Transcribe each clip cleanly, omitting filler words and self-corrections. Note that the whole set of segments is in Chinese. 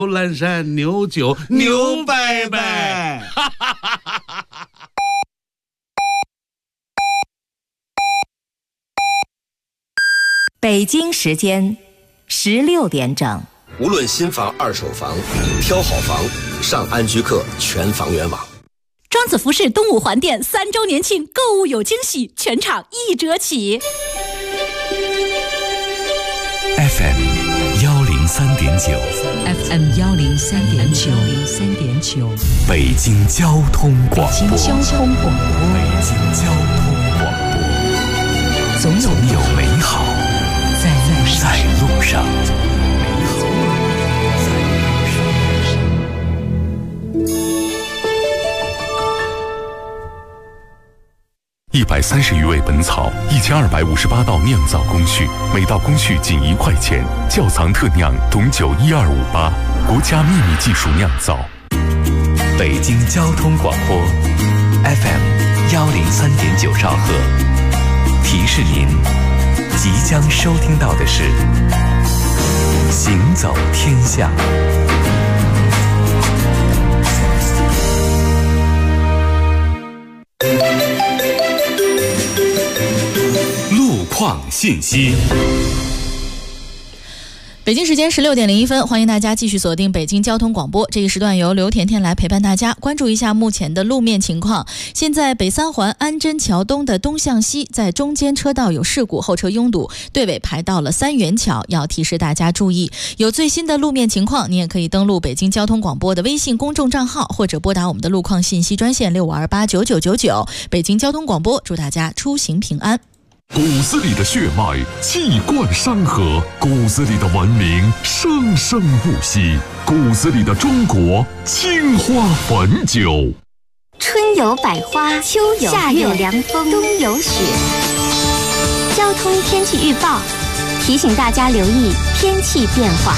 蓝山牛酒牛拜拜。 北京时间16点整。 无论新房、二手房，挑好房，上安居客全房源网。 庄子服饰东五环店3周年庆，购物有惊喜，全场1折起。 FM 103.9 FM 103.9 北京交通广播。 北京交通广播。 北京交通广播。总有美好在路上。130余味本草，1258道酿造工序，每道工序仅1块钱。窖藏特酿董酒12588，国家秘密技术酿造。北京交通广播 FM 103.9兆赫。提示您，即将收听到的是《行走天下》。路况信息。 北京时间16点01分，欢迎大家继续锁定北京交通广播。这一时段由刘甜甜来陪伴大家，关注一下目前的路面情况。现在北3环安贞桥东的东向西，在中间车道有事故，后车拥堵，队尾排到了3元桥，要提示大家注意。有最新的路面情况，你也可以登录北京交通广播的微信公众账号，或者拨打我们的路况信息专线65289999。北京交通广播，祝大家出行平安。 骨子里的血脉气贯山河，骨子里的文明生生不息，骨子里的中国青花汾酒。 春有百花，秋有夏有凉风，冬有雪。交通天气预报提醒大家留意天气变化。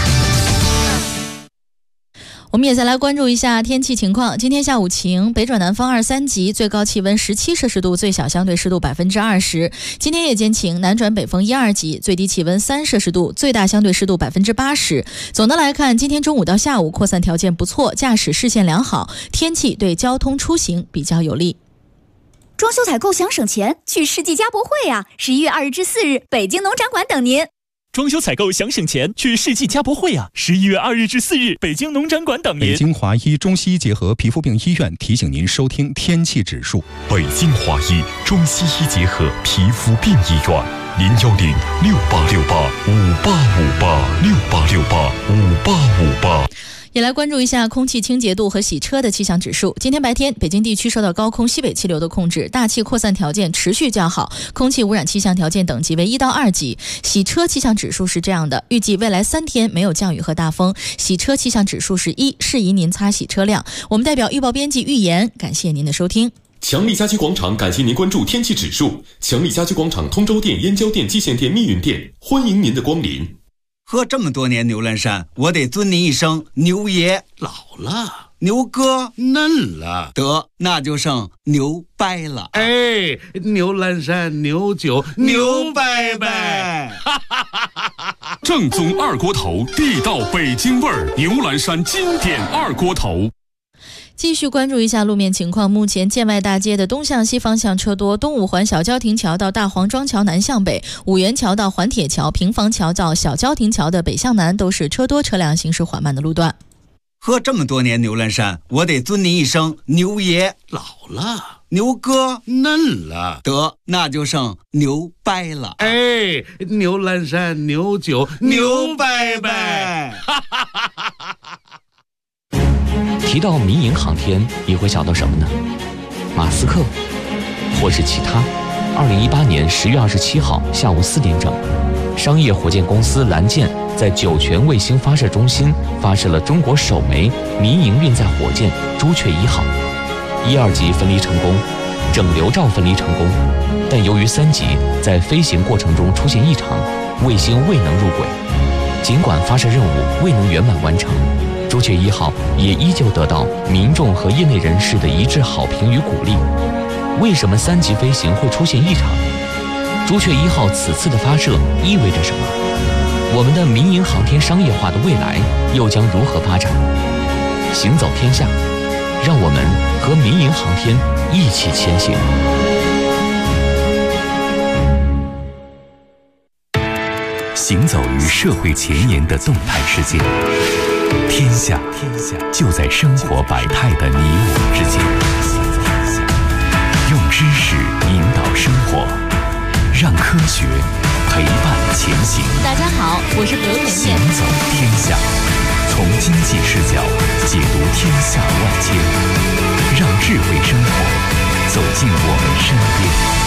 我们也再来关注一下天气情况。今天下午晴，北转南风2、3级，最高气温17摄氏度，最小相对湿度20%。今天夜间晴，南转北风1、2级，最低气温3摄氏度，最大相对湿度80%。总的来看，今天中午到下午扩散条件不错，驾驶视线良好，天气对交通出行比较有利。 装修采购想省钱，去世纪家博会啊！11月2日至4日，北京农展馆等您。 装修采购想省钱，去世纪家博会啊！11月2日至4日，北京农展馆等您。 北京华医中西医结合皮肤病医院提醒您收听天气指数。 北京华医中西医结合皮肤病医院，0106868585858685858。 也来关注一下空气清洁度和洗车的气象指数。今天白天，北京地区受到高空西北气流的控制，大气扩散条件持续较好，空气污染气象条件等级为1到2级。洗车气象指数是这样的：预计未来3天没有降雨和大风，洗车气象指数是1，适宜您擦洗车辆。我们代表预报编辑预言，感谢您的收听。 强力家居广场感谢您关注天气指数。强力家居广场通州店、燕郊店、蓟县店、密云店，欢迎您的光临。 喝这么多年牛栏山，我得尊您一声牛爷。 老了， 牛哥嫩了， 得那就剩牛掰了。 哎，牛栏山牛酒牛拜拜。 正宗二锅头，地道北京味儿，牛栏山经典二锅头。 继续关注一下路面情况。目前建外大街的东向西方向车多，东五环小交亭桥到大黄庄桥南向北，五元桥到环铁桥、平房桥到小交亭桥的北向南都是车多车辆行驶缓慢的路段。 喝这么多年牛栏山，我得尊您一声牛爷。 老了， 牛哥嫩了， 得那就剩牛掰了。 哎，牛栏山牛酒牛拜拜。 提到民营航天，你会想到什么呢？马斯克，或是其他？2018年10月27号下午4点整，商业火箭公司蓝箭在酒泉卫星发射中心发射了中国首枚民营运载火箭朱雀1号，1、2级分离成功，整流罩分离成功，但由于3级在飞行过程中出现异常，卫星未能入轨。尽管发射任务未能圆满完成，朱雀1号也依旧得到民众和业内人士的一致好评与鼓励。为什么3级飞行会出现异常？朱雀1号此次的发射意味着什么？ 我们的民营航天商业化的未来又将如何发展？行走天下，让我们和民营航天一起前行。 行走于社会前沿的动态世界，天下就在生活百态的你我之间。用知识引导生活，让科学陪伴前行。 大家好，我是刘甜甜。 行走天下，从经济视角解读天下万千，让智慧生活走进我们身边。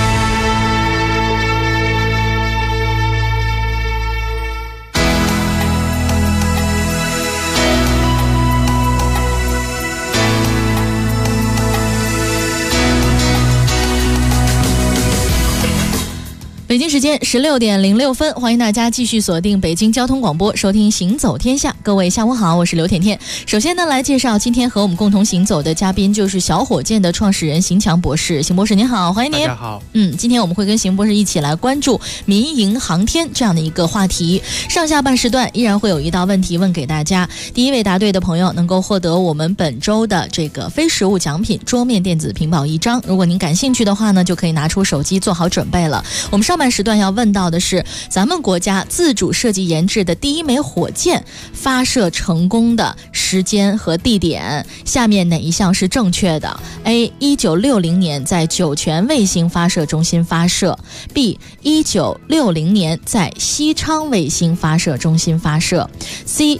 北京时间16点06分，欢迎大家继续锁定北京交通广播，收听行走天下。各位下午好，我是刘甜甜。首先呢，来介绍今天和我们共同行走的嘉宾，就是小火箭的创始人邢强博士。邢博士您好，欢迎您。 大家好。 今天我们会跟邢博士一起来关注民营航天这样的一个话题。上下半时段依然会有一道问题问给大家，第一位答对的朋友能够获得我们本周的这个非实物奖品桌面电子屏保1张。如果您感兴趣的话呢，就可以拿出手机做好准备了。我们上半时段要问到的是咱们国家自主设计研制的第一枚火箭发射成功的时间和地点，下面哪一项是正确的？ A. 1960年在酒泉卫星发射中心发射， B. 1960年在西昌卫星发射中心发射， C.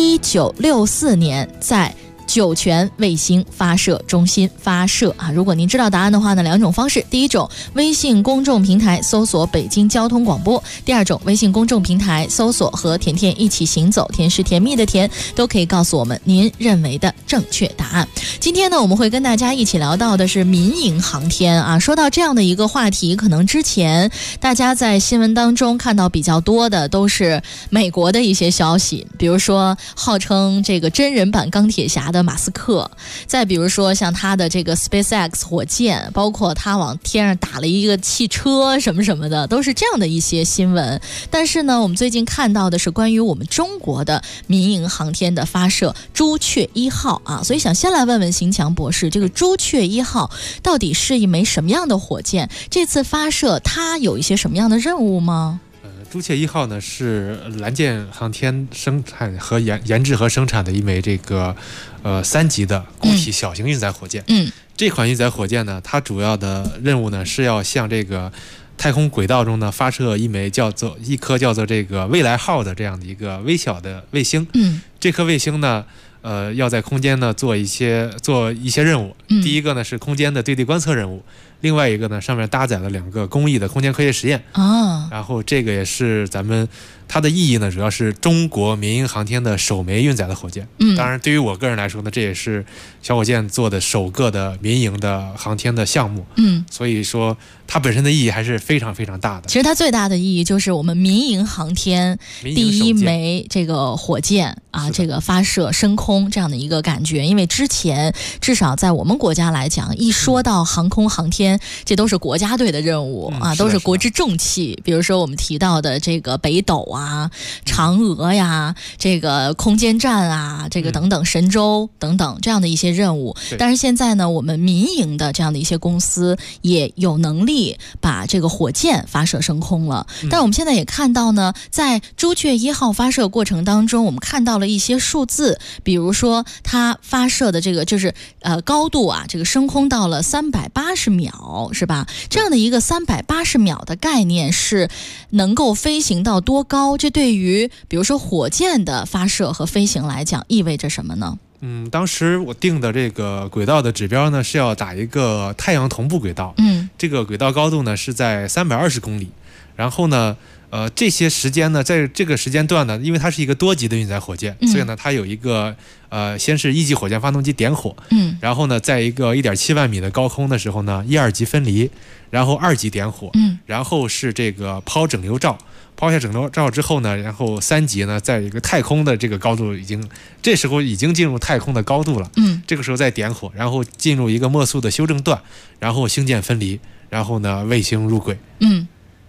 1964年在酒泉卫星发射中心发射啊！如果您知道答案的话呢，两种方式：第一种，微信公众平台搜索北京交通广播；第二种，微信公众平台搜索和甜甜一起行走，甜是甜蜜的甜，都可以告诉我们您认为的正确答案。今天呢，我们会跟大家一起聊到的是民营航天啊。说到这样的一个话题，可能之前大家在新闻当中看到比较多的都是美国的一些消息，比如说号称这个真人版钢铁侠的马斯克，再比如说像他的这个 SpaceX 火箭，包括他往天上打了一个汽车什么什么的，都是这样的一些新闻。但是呢，我们最近看到的是关于我们中国的民营航天的发射朱雀1号啊，所以想先来问问邢强博士，这个朱雀1号到底是一枚什么样的火箭？这次发射它有一些什么样的任务吗？ 朱雀1号呢是蓝箭航天生产和研制和生产的一枚这个3级的固体小型运载火箭。这款运载火箭呢，它主要的任务呢是要向这个太空轨道中呢发射一颗叫做这个未来号的这样的一个微小的卫星。这颗卫星呢要在空间呢做一些任务。第一个呢是空间的对地观测任务，另外一个呢上面搭载了2个公益的空间科学实验。然后这个也是它的意义呢，主要是中国民营航天的首枚运载的火箭。当然对于我个人来说呢，这也是小火箭做的首个的民营的航天的项目。所以说它本身的意义还是非常非常大的。 其实它最大的意义就是我们民营航天第一枚这个火箭啊，这个发射升空这样的一个感觉。因为之前至少在我们国家来讲，一说到航空航天，这都是国家队的任务啊，都是国之重器。比如说我们提到的这个北斗啊、嫦娥呀、这个空间站啊、这个等等神舟等等这样的一些任务。但是现在呢，我们民营的这样的一些公司也有能力把这个火箭发射升空了。但我们现在也看到呢，在朱雀1号发射过程当中，我们看到了一些数字，比如说它发射的这个就是高度啊，这个升空到了380秒，是吧？这样的一个380秒的概念是能够飞行到多高？这对于比如说火箭的发射和飞行来讲意味着什么呢？ 当时我定的这个轨道的指标呢是要打一个太阳同步轨道。这个轨道高度呢是在320公里。然后呢这些时间呢，在这个时间段呢，因为它是一个多级的运载火箭，所以呢它有一个先是1级火箭发动机点火，然后呢在一个1.7万米的高空的时候呢1、2级分离，然后2级点火，然后是这个抛整流罩，抛下整流罩之后呢，然后3级呢在一个太空的这个高度这时候已经进入太空的高度了，这个时候再点火，然后进入一个末速的修正段，然后星舰分离，然后呢卫星入轨。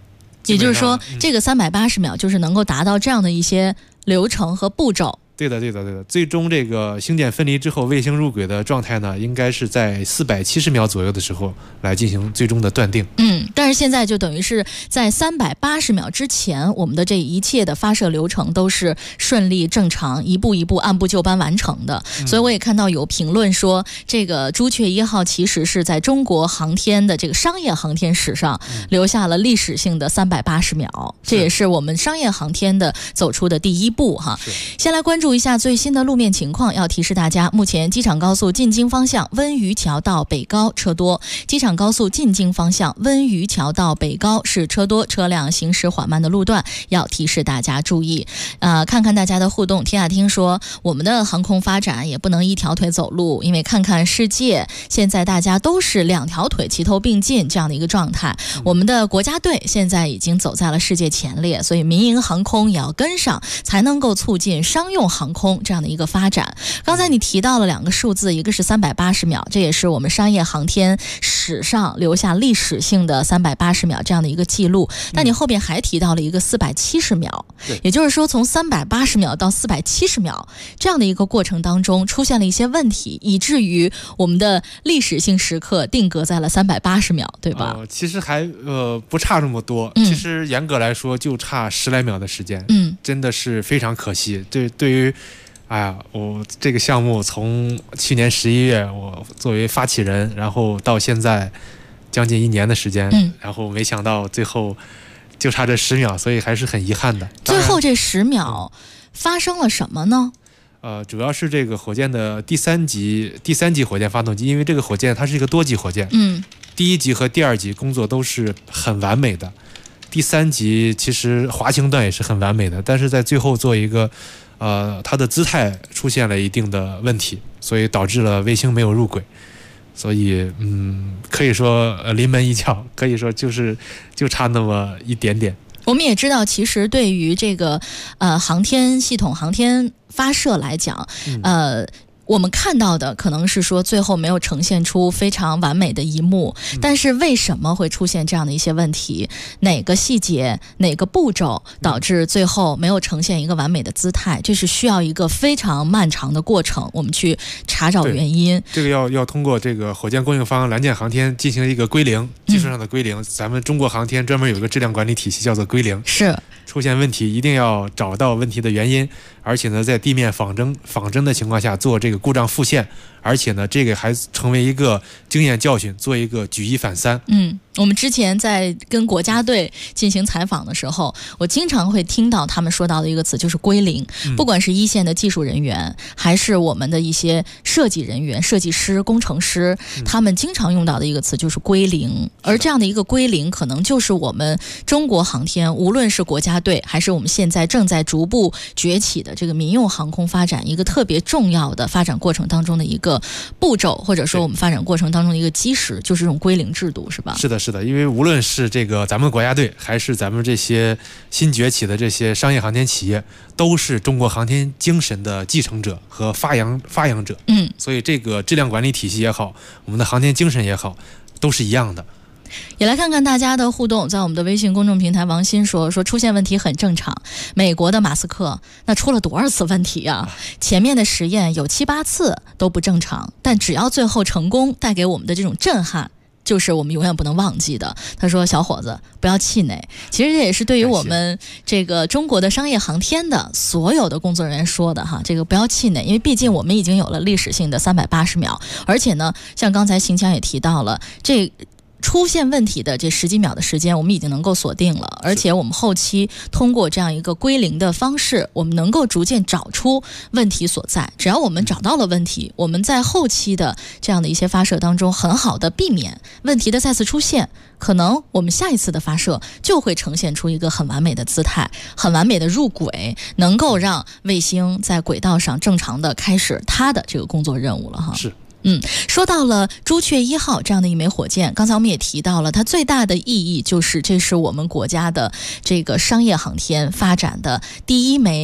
也就是说，这个380秒就是能够达到这样的一些流程和步骤。 对的。最终这个星点分离之后，卫星入轨的状态呢，应该是在470秒左右的时候来进行最终的断定。 但是现在就等于是在380秒之前，我们的这一切的发射流程都是顺利正常，一步一步按部就班完成的。所以我也看到有评论说，这个朱雀1号其实是在中国航天的这个商业航天史上留下了历史性的380秒，这也是我们商业航天的走出的第一步哈。先来关注一下最新的路面情况，要提示大家，目前机场高速进京方向温榆桥到北高车多，机场高速进京方向温榆桥到北高是车多，车辆行驶缓慢的路段，要提示大家注意。看看大家的互动，天下听说我们的航空发展也不能一条腿走路，因为看看世界，现在大家都是2条腿齐头并进这样的一个状态。我们的国家队现在已经走在了世界前列，所以民营航空也要跟上，才能够促进商用航空这样的一个发展。刚才你提到了2个数字，一个是380秒，这也是我们商业航天史上留下历史性的380秒这样的一个记录。但你后边还提到了一个470秒，也就是说从380秒到470秒这样的一个过程当中出现了一些问题，以至于我们的历史性时刻定格在了380秒，对吧？ 其实还不差这么多，其实严格来说就差10来秒的时间，真的是非常可惜。对于我这个项目从去年11月我作为发起人，然后到现在将近1年的时间，然后没想到最后就差这10秒，所以还是很遗憾的。 最后这10秒发生了什么呢？ 主要是这个火箭的第三级火箭发动机，因为这个火箭它是一个多级火箭，第1级和第2级工作都是很完美的，第3级其实滑行段也是很完美的，但是在最后做一个它的姿态出现了一定的问题，所以导致了卫星没有入轨。所以可以说临门一脚，可以说就差那么一点点。 我们也知道，其实对于这个航天系统、航天发射来讲，我们看到的可能是说最后没有呈现出非常完美的一幕，但是为什么会出现这样的一些问题？哪个细节、哪个步骤导致最后没有呈现一个完美的姿态？这是需要一个非常漫长的过程，我们去查找原因。 这个要通过这个火箭供应方蓝箭航天进行一个归零，技术上的归零。咱们中国航天专门有一个质量管理体系叫做归零， 是出现问题一定要找到问题的原因，而且呢在地面仿真的情况下做这个故障复现，而且呢这个还成为一个经验教训，做一个举一反三。 我们之前在跟国家队进行采访的时候，我经常会听到他们说到的一个词就是归零，不管是一线的技术人员，还是我们的一些设计人员、设计师、工程师，他们经常用到的一个词就是归零。而这样的一个归零，可能就是我们中国航天，无论是国家队，还是我们现在正在逐步崛起的这个民用航空发展一个特别重要的发展过程当中的一个步骤，或者说我们发展过程当中的一个基石，就是这种归零制度，是吧？ 是的，因为无论是这个咱们国家队，还是咱们这些新崛起的这些商业航天企业，都是中国航天精神的继承者和发扬者。所以这个质量管理体系也好，我们的航天精神也好，都是一样的。 也来看看大家的互动，在我们的微信公众平台，王鑫说出现问题很正常。美国的马斯克那出了多少次问题啊？前面的实验有7、8次都不正常，但只要最后成功，带给我们的这种震撼，就是我们永远不能忘记的。他说小伙子不要气馁，其实这也是对于我们这个中国的商业航天的所有的工作人员说的哈，这个不要气馁，因为毕竟我们已经有了历史性的380秒，而且呢像刚才邢强也提到了，这出现问题的这10几秒的时间我们已经能够锁定了，而且我们后期通过这样一个归零的方式，我们能够逐渐找出问题所在。只要我们找到了问题，我们在后期的这样的一些发射当中很好的避免问题的再次出现，可能我们下一次的发射就会呈现出一个很完美的姿态，很完美的入轨，能够让卫星在轨道上正常的开始它的这个工作任务了哈。 是。 说到了朱雀1号这样的一枚火箭，刚才我们也提到了它最大的意义，就是这是我们国家的这个商业航天发展的第一枚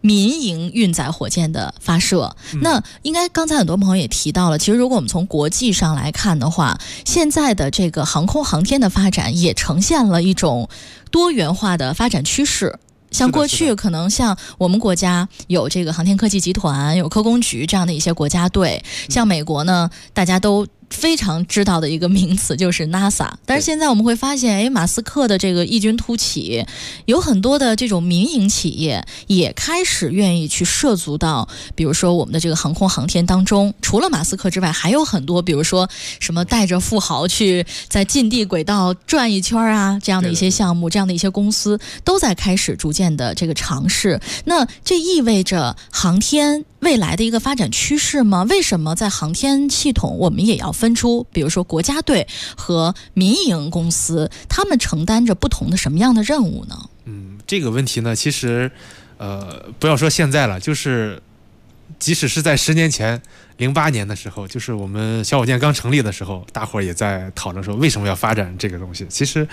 民营运载火箭的发射。那应该刚才很多朋友也提到了，其实如果我们从国际上来看的话，现在的这个航空航天的发展也呈现了一种多元化的发展趋势。像过去可能像我们国家有这个航天科技集团，有科工局这样的一些国家队，像美国呢，大家都非常知道的一个名词就是 NASA。 但是现在我们会发现，马斯克的这个异军突起，有很多的这种民营企业也开始愿意去涉足到比如说我们的这个航空航天当中。除了马斯克之外，还有很多比如说什么带着富豪去在近地轨道转一圈啊，这样的一些项目，这样的一些公司都在开始逐渐的这个尝试。那这意味着航天未来的一个发展趋势吗？为什么在航天系统我们也要分出比如说国家队和民营公司，他们承担着不同的什么样的任务呢？ 这个问题呢，其实不要说现在了，就是即使是在10年前08年的时候，就是我们小火箭刚成立的时候，大伙儿也在讨论说为什么要发展这个东西。其实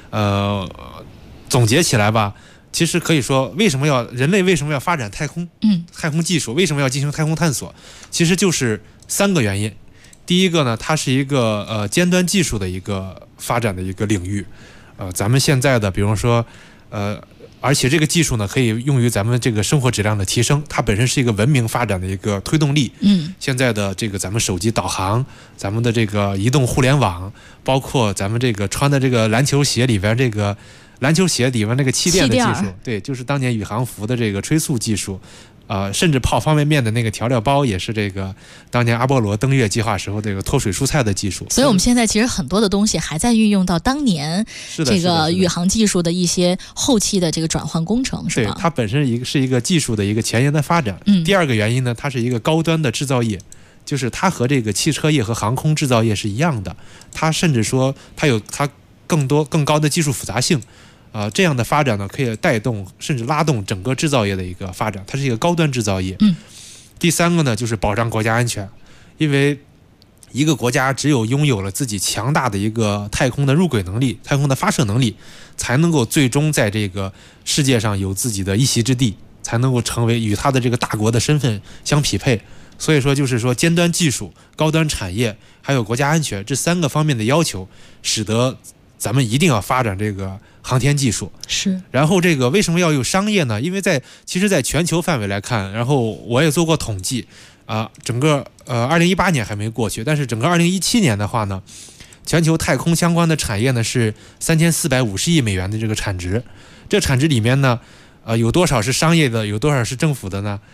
总结起来吧，其实可以说人类为什么要发展太空太空技术，为什么要进行太空探索，其实就是3个原因。第一个呢，它是一个尖端技术的一个发展的一个领域，咱们现在的比如说而且这个技术呢可以用于咱们这个生活质量的提升，它本身是一个文明发展的一个推动力。现在的这个咱们手机导航，咱们的这个移动互联网，包括咱们这个穿的这个篮球鞋里边这个篮球鞋里面那个气垫的技术，对，就是当年宇航服的这个吹塑技术。甚至泡方便面的那个调料包也是这个当年阿波罗登月计划时候这个脱水蔬菜的技术。 所以我们现在其实很多的东西还在运用到当年这个宇航技术的一些后期的这个转换工程，是吧？ 对，它本身是一个技术的一个前沿的发展。第二个原因呢，它是一个高端的制造业，就是它和这个汽车业和航空制造业是一样的，它甚至说它有它更高的技术复杂性。这样的发展呢，可以带动甚至拉动整个制造业的一个发展，它是一个高端制造业。第3个呢，就是保障国家安全，因为一个国家只有拥有了自己强大的一个太空的入轨能力、太空的发射能力，才能够最终在这个世界上有自己的一席之地，才能够成为与它的这个大国的身份相匹配。所以说，就是说尖端技术、高端产业还有国家安全这3个方面的要求，使得咱们一定要发展这个航天技术。 是。 然后这个为什么要有商业呢？因为其实在全球范围来看，然后我也做过统计整个2018年还没过去，但是整个2017年的话呢，全球太空相关的产业呢是3450亿美元的这个产值。这产值里面呢有多少是商业的，有多少是政府的呢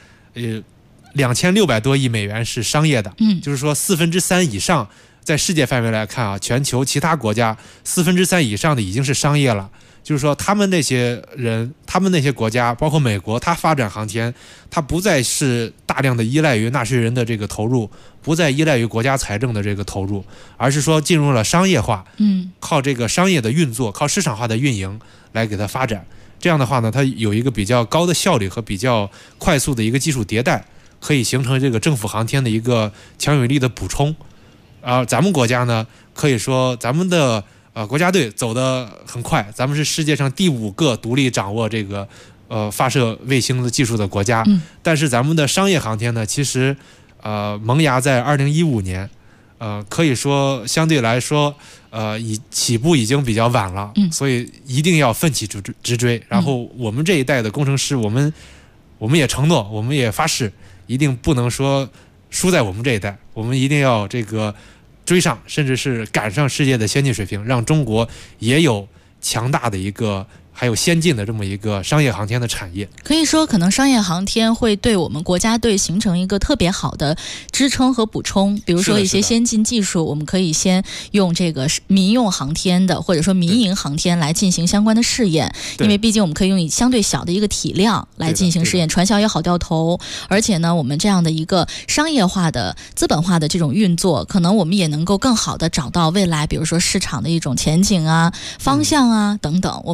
？2600多亿美元是商业的，就是说3/4以上。在世界范围来看全球其他国家3/4以上的已经是商业了。就是说他们那些人，他们那些国家，包括美国，它发展航天，它不再是大量的依赖于纳税人的这个投入，不再依赖于国家财政的这个投入，而是说进入了商业化，靠这个商业的运作，靠市场化的运营来给它发展。这样的话呢，它有一个比较高的效率和比较快速的一个技术迭代，可以形成这个政府航天的一个强有力的补充。咱们国家呢，可以说咱们的国家队走得很快，咱们是世界上第5个独立掌握这个发射卫星的技术的国家。但是咱们的商业航天呢，其实萌芽在2015年，可以说相对来说起步已经比较晚了，所以一定要奋起直追。然后我们这一代的工程师，我们也承诺，我们也发誓，一定不能说输在我们这一代，我们一定要这个追上，甚至是赶上世界的先进水平，让中国也有强大的一个还有先进的这么一个商业航天的产业。 可以说可能商业航天会对我们国家队形成一个特别好的支撑和补充。比如说一些先进技术，我们可以先用这个民用航天的或者说民营航天来进行相关的试验，因为毕竟我们可以用相对小的一个体量来进行试验，传销也好掉头。而且呢，我们这样的一个商业化的资本化的这种运作，可能我们也能够更好的找到未来比如说市场的一种前景啊、方向啊等等，我们也会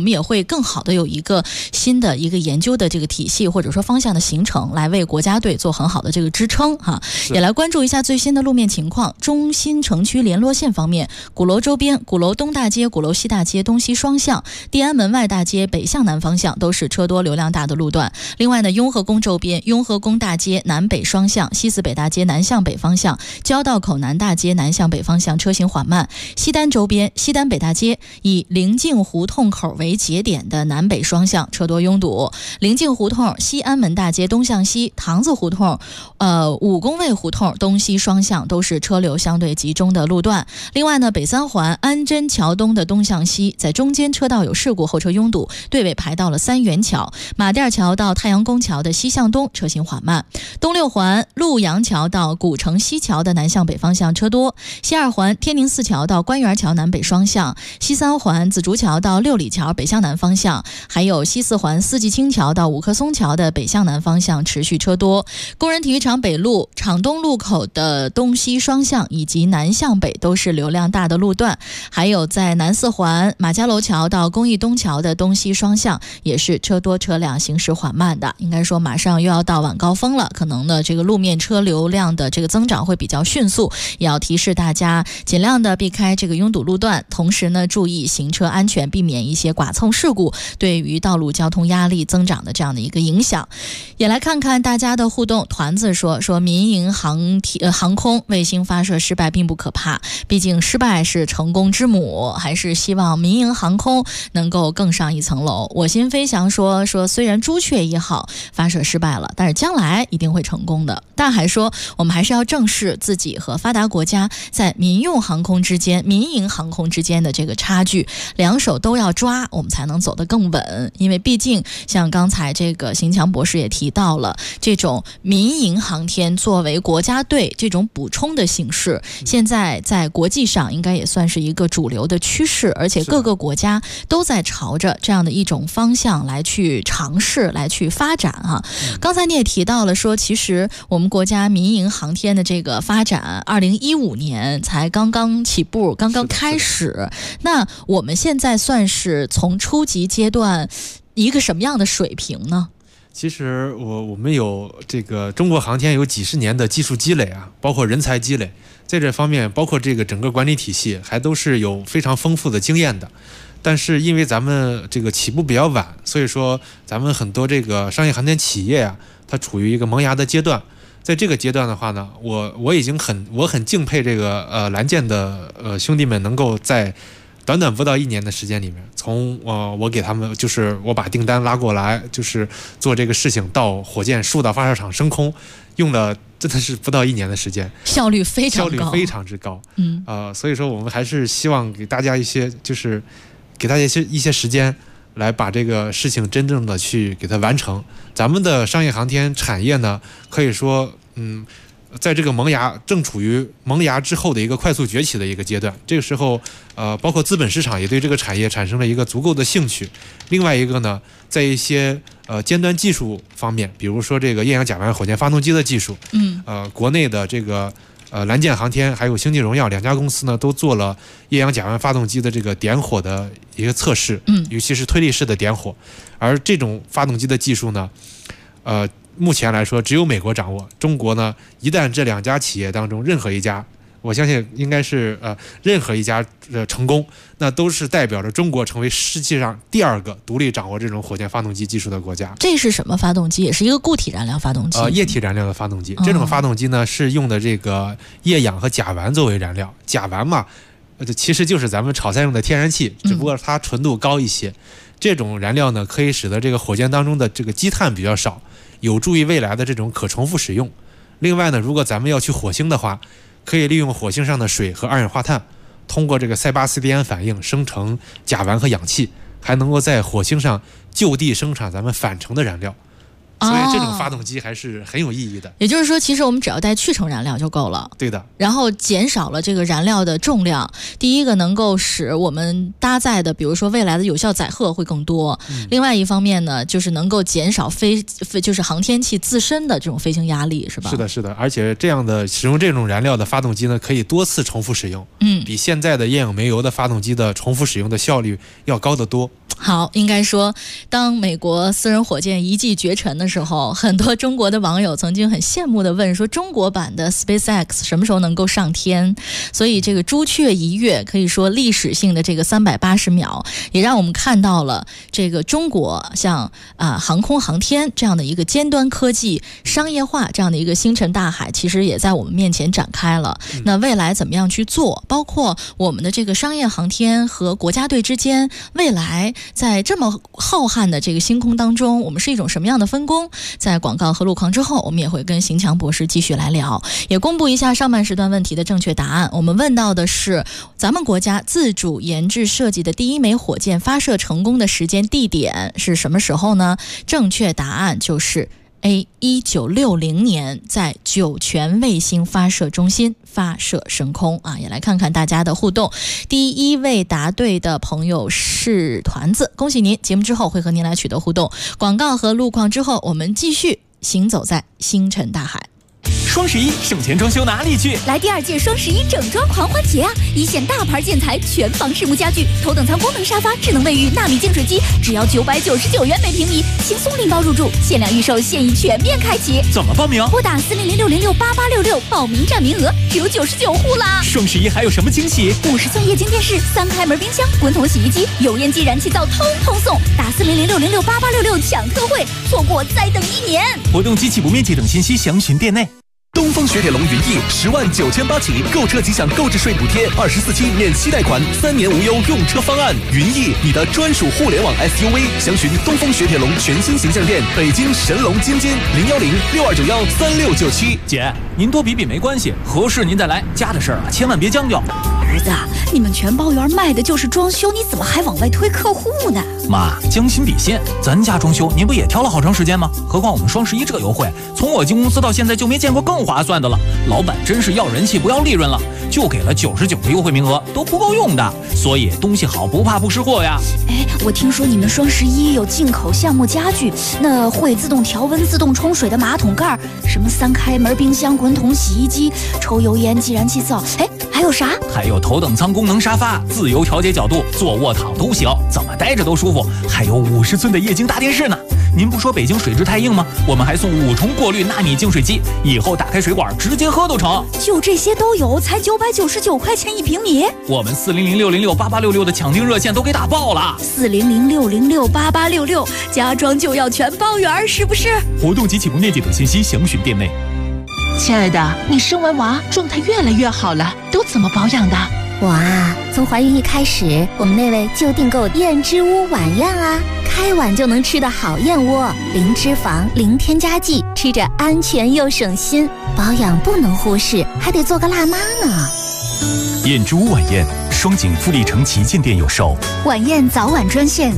更好的有一个新的一个研究的这个体系或者说方向的形成，来为国家队做很好的这个支撑哈。也来关注一下最新的路面情况。中心城区联络线方面，鼓楼周边、鼓楼东大街、鼓楼西大街东西双向、地安门外大街北向南方向都是车多流量大的路段。另外呢，雍和宫周边、雍和宫大街南北双向、西四北大街南向北方向、交道口南大街南向北方向车行缓慢。西单周边、西单北大街以临近胡同口为节点的南北双向车多拥堵。临近胡同、西安门大街东向西、塘子胡同、武功卫胡同东西双向都是车流相对集中的路段。另外呢，北三环安贞桥东的东向西，在中间车道有事故，后车拥堵，队尾排到了三元桥。马甸桥到太阳宫桥的西向东车行缓慢。东六环陆阳桥到古城西桥的南向北方向车多。西二环天宁寺桥到官园桥南北双向。西三环紫竹桥到六里桥北向南方向。还有西四环四季青桥到五棵松桥的北向南方向持续车多。工人体育场北路厂东路口的东西双向以及南向北都是流量大的路段。还有在南四环马家楼桥到公益东桥的东西双向也是车多车辆行驶缓慢的。应该说马上又要到晚高峰了，可能呢这个路面车流量的这个增长会比较迅速，也要提示大家尽量的避开这个拥堵路段，同时呢注意行车安全，避免一些剐蹭事故对于道路交通压力增长的这样的一个影响。也来看看大家的互动。团子说民营航空卫星发射失败并不可怕，毕竟失败是成功之母，还是希望民营航空能够更上一层楼。我心飞翔说虽然朱雀1号发射失败了，但是将来一定会成功的。大海说我们还是要正视自己和发达国家在民用航空之间、民营航空之间的这个差距，两手都要抓，我们才能走得更稳。因为毕竟像刚才这个邢强博士也提到了，这种民营航天作为国家队这种补充的形式，现在在国际上应该也算是一个主流的趋势，而且各个国家都在朝着这样的一种方向来去尝试、来去发展啊。刚才你也提到了说，其实我们国家民营航天的这个发展2015年才刚刚起步，刚刚开始。那我们现在算是从初级阶段一个什么样的水平呢？ 其实我们有这个中国航天有几十年的技术积累啊，包括人才积累，在这方面包括这个整个管理体系还都是有非常丰富的经验的。但是因为咱们这个起步比较晚，所以说咱们很多这个商业航天企业啊，它处于一个萌芽的阶段。在这个阶段的话呢，我已经很敬佩这个蓝箭的兄弟们能够在短短不到1年的时间里面，从我给他们就是我把订单拉过来，就是做这个事情，到火箭输到发射场升空，用了真的是不到1年的时间，效率非常之高。所以说我们还是希望给大家一些一些时间，来把这个事情真正的去给它完成。咱们的商业航天产业呢，可以说在这个正处于萌芽之后的一个快速崛起的一个阶段。这个时候包括资本市场也对这个产业产生了一个足够的兴趣。另外一个呢，在一些尖端技术方面，比如说这个液氧甲烷火箭发动机的技术，国内的这个蓝箭航天还有星际荣耀2家公司呢，都做了液氧甲烷发动机的这个点火的一个测试，尤其是推力式的点火。而这种发动机的技术呢，目前来说只有美国掌握。中国呢，一旦这2家企业当中任何一家，我相信应该是任何一家成功，那都是代表着中国成为世界上第2个独立掌握这种火箭发动机技术的国家。这是什么发动机？也是一个固体燃料发动机？液体燃料的发动机。这种发动机呢，是用的这个液氧和甲烷作为燃料。甲烷嘛，其实就是咱们炒菜用的天然气，只不过它纯度高一些。这种燃料呢，可以使得这个火箭当中的这个积碳比较少，有助于未来的这种可重复使用。另外呢，如果咱们要去火星的话，可以利用火星上的水和二氧化碳，通过这个塞巴斯蒂安反应生成甲烷和氧气，还能够在火星上就地生产咱们返程的燃料。所以这种发动机还是很有意义的。也就是说，其实我们只要带去程燃料就够了。对的。然后减少了这个燃料的重量，第一个能够使我们搭载的，比如说未来的有效载荷会更多。另外一方面呢，就是能够减少就是航天器自身的这种飞行压力，是吧？是的，是的。而且这样的使用这种燃料的发动机呢，可以多次重复使用，比现在的液氧煤油的发动机的重复使用的效率要高得多。 好，应该说当美国私人火箭一骑绝尘的时候，很多中国的网友曾经很羡慕地问说，中国版的 SpaceX 什么时候能够上天？所以这个朱雀一跃可以说历史性的这个380秒，也让我们看到了这个中国像航空航天这样的一个尖端科技商业化这样的一个星辰大海，其实也在我们面前展开了。那未来怎么样去做，包括我们的这个商业航天和国家队之间，未来在这么浩瀚的这个星空当中，我们是一种什么样的分工？在广告和路况之后，我们也会跟邢强博士继续来聊，也公布一下上半时段问题的正确答案。我们问到的是咱们国家自主研制设计的第一枚火箭发射成功的时间地点是什么时候呢？正确答案就是1960年在酒泉卫星发射中心发射升空啊！也来看看大家的互动。第一位答对的朋友是团子，恭喜您！节目之后会和您来取得互动。广告和路况之后，我们继续行走在星辰大海。 双11省钱装修哪里去？ 来第2届双11整装狂欢节啊！一线大牌建材，全房实木家具，头等舱功能沙发，智能卫浴，纳米净水机，只要999元每平米，轻松拎包入住，限量预售，现已全面开启。 怎么报名？ 拨打400668866，报名占名额只有99户啦！ 双11还有什么惊喜 ？50寸液晶电视，3开门冰箱，滚筒洗衣机，油烟机、燃气灶通通送。打400668866抢特惠，错过再等1年。 活动及起步面积等信息详询店内。 东风雪铁龙云翼10.98万起，购车即享购置税补贴，24期免息贷款，3年无忧用车方案。云翼，你的专属互联网 SUV， 详询东风雪铁龙全新形象店，北京神龙津津01062913697。 姐，您多比比没关系，合适您再来，家的事儿啊，千万别将就。 儿子，你们全包园卖的就是装修，你怎么还往外推客户呢？ 妈，将心比心，咱家装修您不也挑了好长时间吗？何况我们双11这个优惠，从我进公司到现在就没见过更划算的了。老板真是要人气不要利润了，就给了99个优惠名额，都不够用的。所以东西好不怕不识货呀。 哎，我听说你们双11有进口项目家具，那会自动调温、自动冲水的马桶盖，什么3开门冰箱、滚筒洗衣机、抽油烟机、燃气灶，哎，还有啥？ 还有头等舱功能沙发，自由调节角度，坐卧躺都行，怎么待着都舒服。还有50寸的液晶大电视呢。您不说北京水质太硬吗？我们还送5重过滤纳米净水机，以后打开水管直接喝都成。 就这些都有，才999块钱1平米。 我们400668866的抢订热线都给打爆了。 400668866，家装就要全包圆，是不是？ 活动及起步面积等信息详询店内。 亲爱的，你生完娃状态越来越好了，都怎么保养的？ 我啊，从怀孕一开始，我们那位就订购燕之屋晚宴啊，开碗就能吃的好燕窝，零脂肪，零添加剂，吃着安全又省心。保养不能忽视，还得做个辣妈呢。 燕之屋晚宴，双井富力城旗舰店有售。 晚宴早晚专线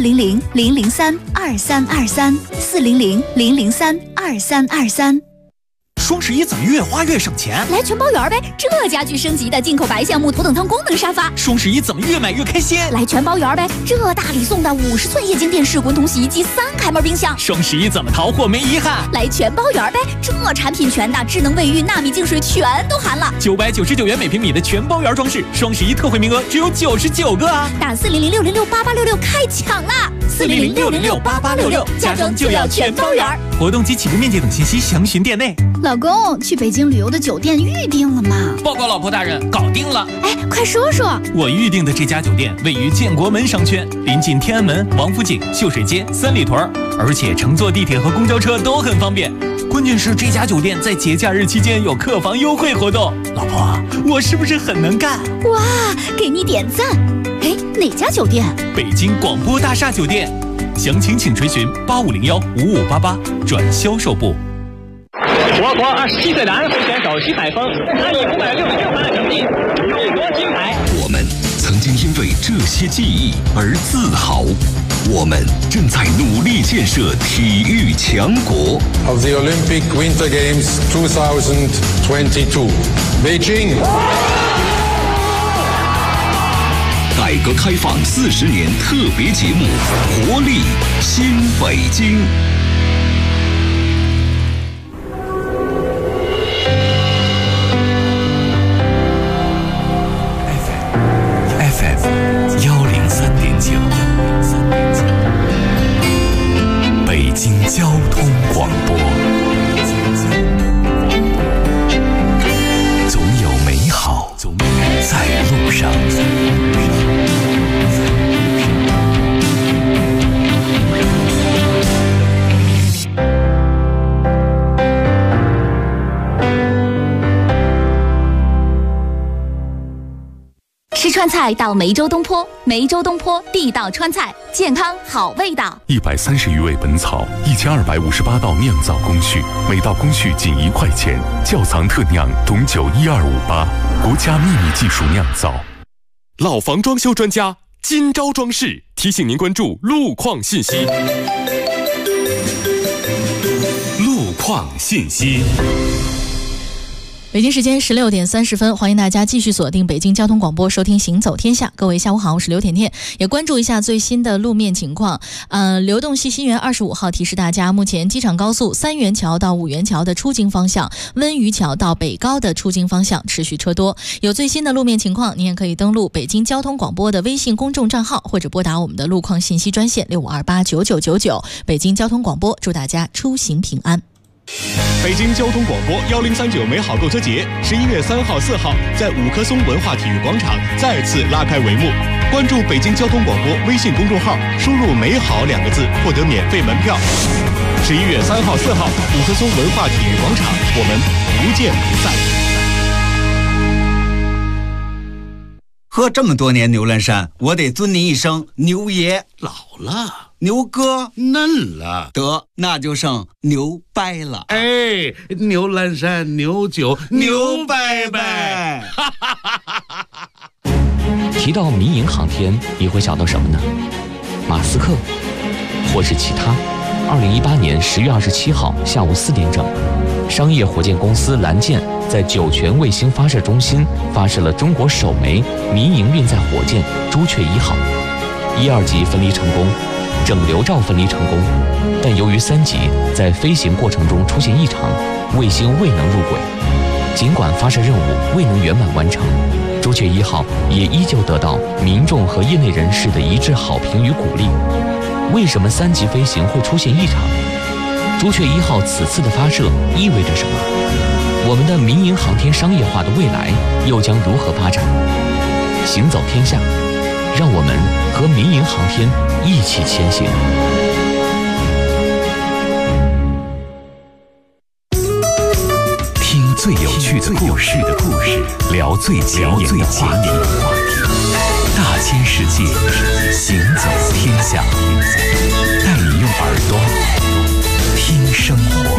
400-003-2323，400-003-2323。 双11怎么越花越省钱？ 来全包圆呗！这家具升级的进口白橡木头等舱功能沙发。 双11怎么越买越开心？ 来全包圆呗！这大礼送的50寸液晶电视、滚筒洗衣机、3开门冰箱。 双11怎么淘货没遗憾？ 来全包圆呗！这产品全的，智能卫浴、纳米净水全都含了。 999元每平米的全包圆装饰，双11特惠名额只有99个啊！ 打400668866开抢啦！400668866，家装就要全包圆。 活动及起步面积等信息详询店内。 老公，去北京旅游的酒店预定了吗？ 报告老婆大人，搞定了。 哎，快说说。 我预定的这家酒店位于建国门商圈，临近天安门、王府井、秀水街、三里屯，而且乘坐地铁和公交车都很方便。关键是这家酒店在节假日期间有客房优惠活动。老婆，我是不是很能干？ 哇，给你点赞。哎，哪家酒店？ 北京广播大厦酒店。详情请垂询8501-5588转销售部。 我国27岁男会选手徐海峰，他以566分的成绩勇夺金牌。 我们曾经因为这些记忆而自豪，我们正在努力建设体育强国。 Of the Olympic Winter Games 2022, Beijing。 改革开放40年特别节目《活力新北京》。 FM 103.9。 川菜到梅州东坡，梅州东坡地道川菜，健康好味道。 130余味本草，1258道酿造工序，每道工序仅1块钱，窖藏特酿董酒12588，国家秘密技术酿造。 老房装修专家金招装饰提醒您关注路况信息。路况信息。 北京时间16点30分，欢迎大家继续锁定北京交通广播，收听行走天下。各位下午好，我是刘甜甜，也关注一下最新的路面情况。流动系新源25号提示大家，目前机场高速三元桥到五元桥的出京方向，温榆桥到北高的出京方向持续车多。有最新的路面情况，您也可以登录北京交通广播的微信公众账号，或者拨打我们的路况信息专线65289999。北京交通广播祝大家出行平安。 北京交通广播1039美好购车节11月3号、4号在五棵松文化体育广场再次拉开帷幕。关注北京交通广播微信公众号，输入“美好”2个字，获得免费门票。11月3号、4号，五棵松文化体育广场，我们不见不散。 喝这么多年牛栏山，我得尊您一声牛爷。 老了， 牛哥嫩了， 得那就剩牛掰了。 哎，牛栏山牛酒牛掰掰。 提到民营航天，你会想到什么呢？马斯克，或是其他？2018年10月27号下午4点整，商业火箭公司蓝箭在酒泉卫星发射中心发射了中国首枚民营运载火箭朱雀1号，1、2级分离成功，整流罩分离成功，但由于3级在飞行过程中出现异常，卫星未能入轨。尽管发射任务未能圆满完成，朱雀1号也依旧得到民众和业内人士的一致好评与鼓励。为什么3级飞行会出现异常？朱雀1号此次的发射意味着什么？我们的民营航天商业化的未来又将如何发展？行走天下，让我们和民营航天一起前行。 听最有趣的故事，聊最前沿的话题。大千世界，行走天下，带你用耳朵听生活。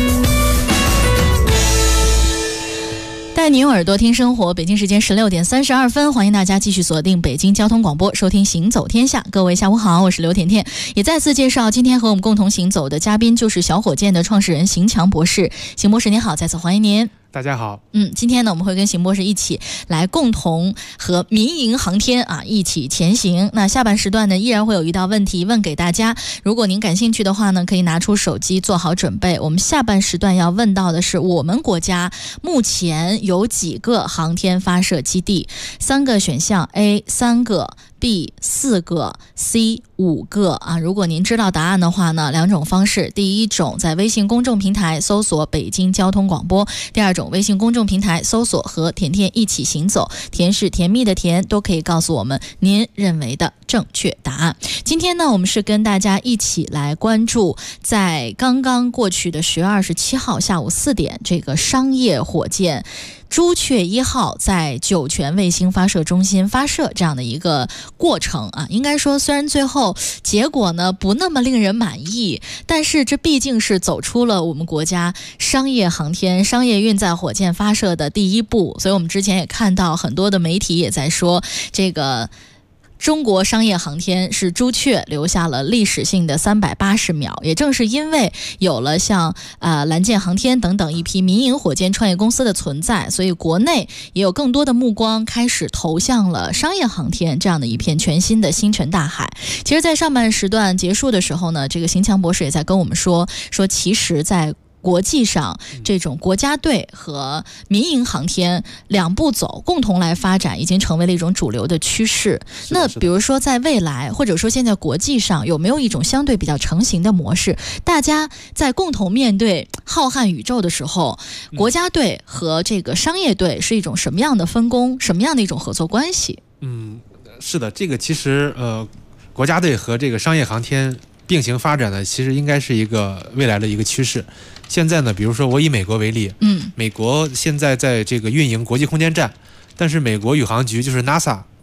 带你用耳朵听生活。北京时间16点32分，欢迎大家继续锁定北京交通广播，收听行走天下。各位下午好，我是刘甜甜。也再次介绍今天和我们共同行走的嘉宾，就是小火箭的创始人邢强博士。邢博士您好，再次欢迎您。 大家好。 今天呢，我们会跟邢博士一起来共同和民营航天一起前行。那下半时段呢，依然会有一道问题问给大家，如果您感兴趣的话呢，可以拿出手机做好准备。我们下半时段要问到的是，我们国家目前有几个航天发射基地？3个选项 ：A 3个，B 4个，C 5个如果您知道答案的话呢，2种方式。第一种，在微信公众平台搜索北京交通广播；第二种，微信公众平台搜索和甜甜一起行走，甜是甜蜜的甜，都可以告诉我们您认为的正确答案。今天呢，我们是跟大家一起来关注在刚刚过去的10月27号下午4点，这个商业火箭朱雀1号在酒泉卫星发射中心发射这样的一个过程应该说虽然最后结果呢不那么令人满意，但是这毕竟是走出了我们国家商业航天、商业运载火箭发射的第一步。所以我们之前也看到很多的媒体也在说，这个中国商业航天是朱雀留下了历史性的380秒，也正是因为有了像蓝箭航天等等一批民营火箭创业公司的存在，所以国内也有更多的目光开始投向了商业航天这样的一片全新的星辰大海。其实在上半时段结束的时候呢，这个邢强博士也在跟我们说其实在国际上这种国家队和民营航天两步走，共同来发展，已经成为了一种主流的趋势。那比如说在未来，或者说现在国际上有没有一种相对比较成型的模式，大家在共同面对浩瀚宇宙的时候，国家队和这个商业队是一种什么样的分工，什么样的一种合作关系？ 是的，这个其实国家队和这个商业航天并行发展的，其实应该是一个未来的一个趋势。现在呢，比如说我以美国为例，美国现在在这个运营国际空间站，但是美国宇航局就是 NASA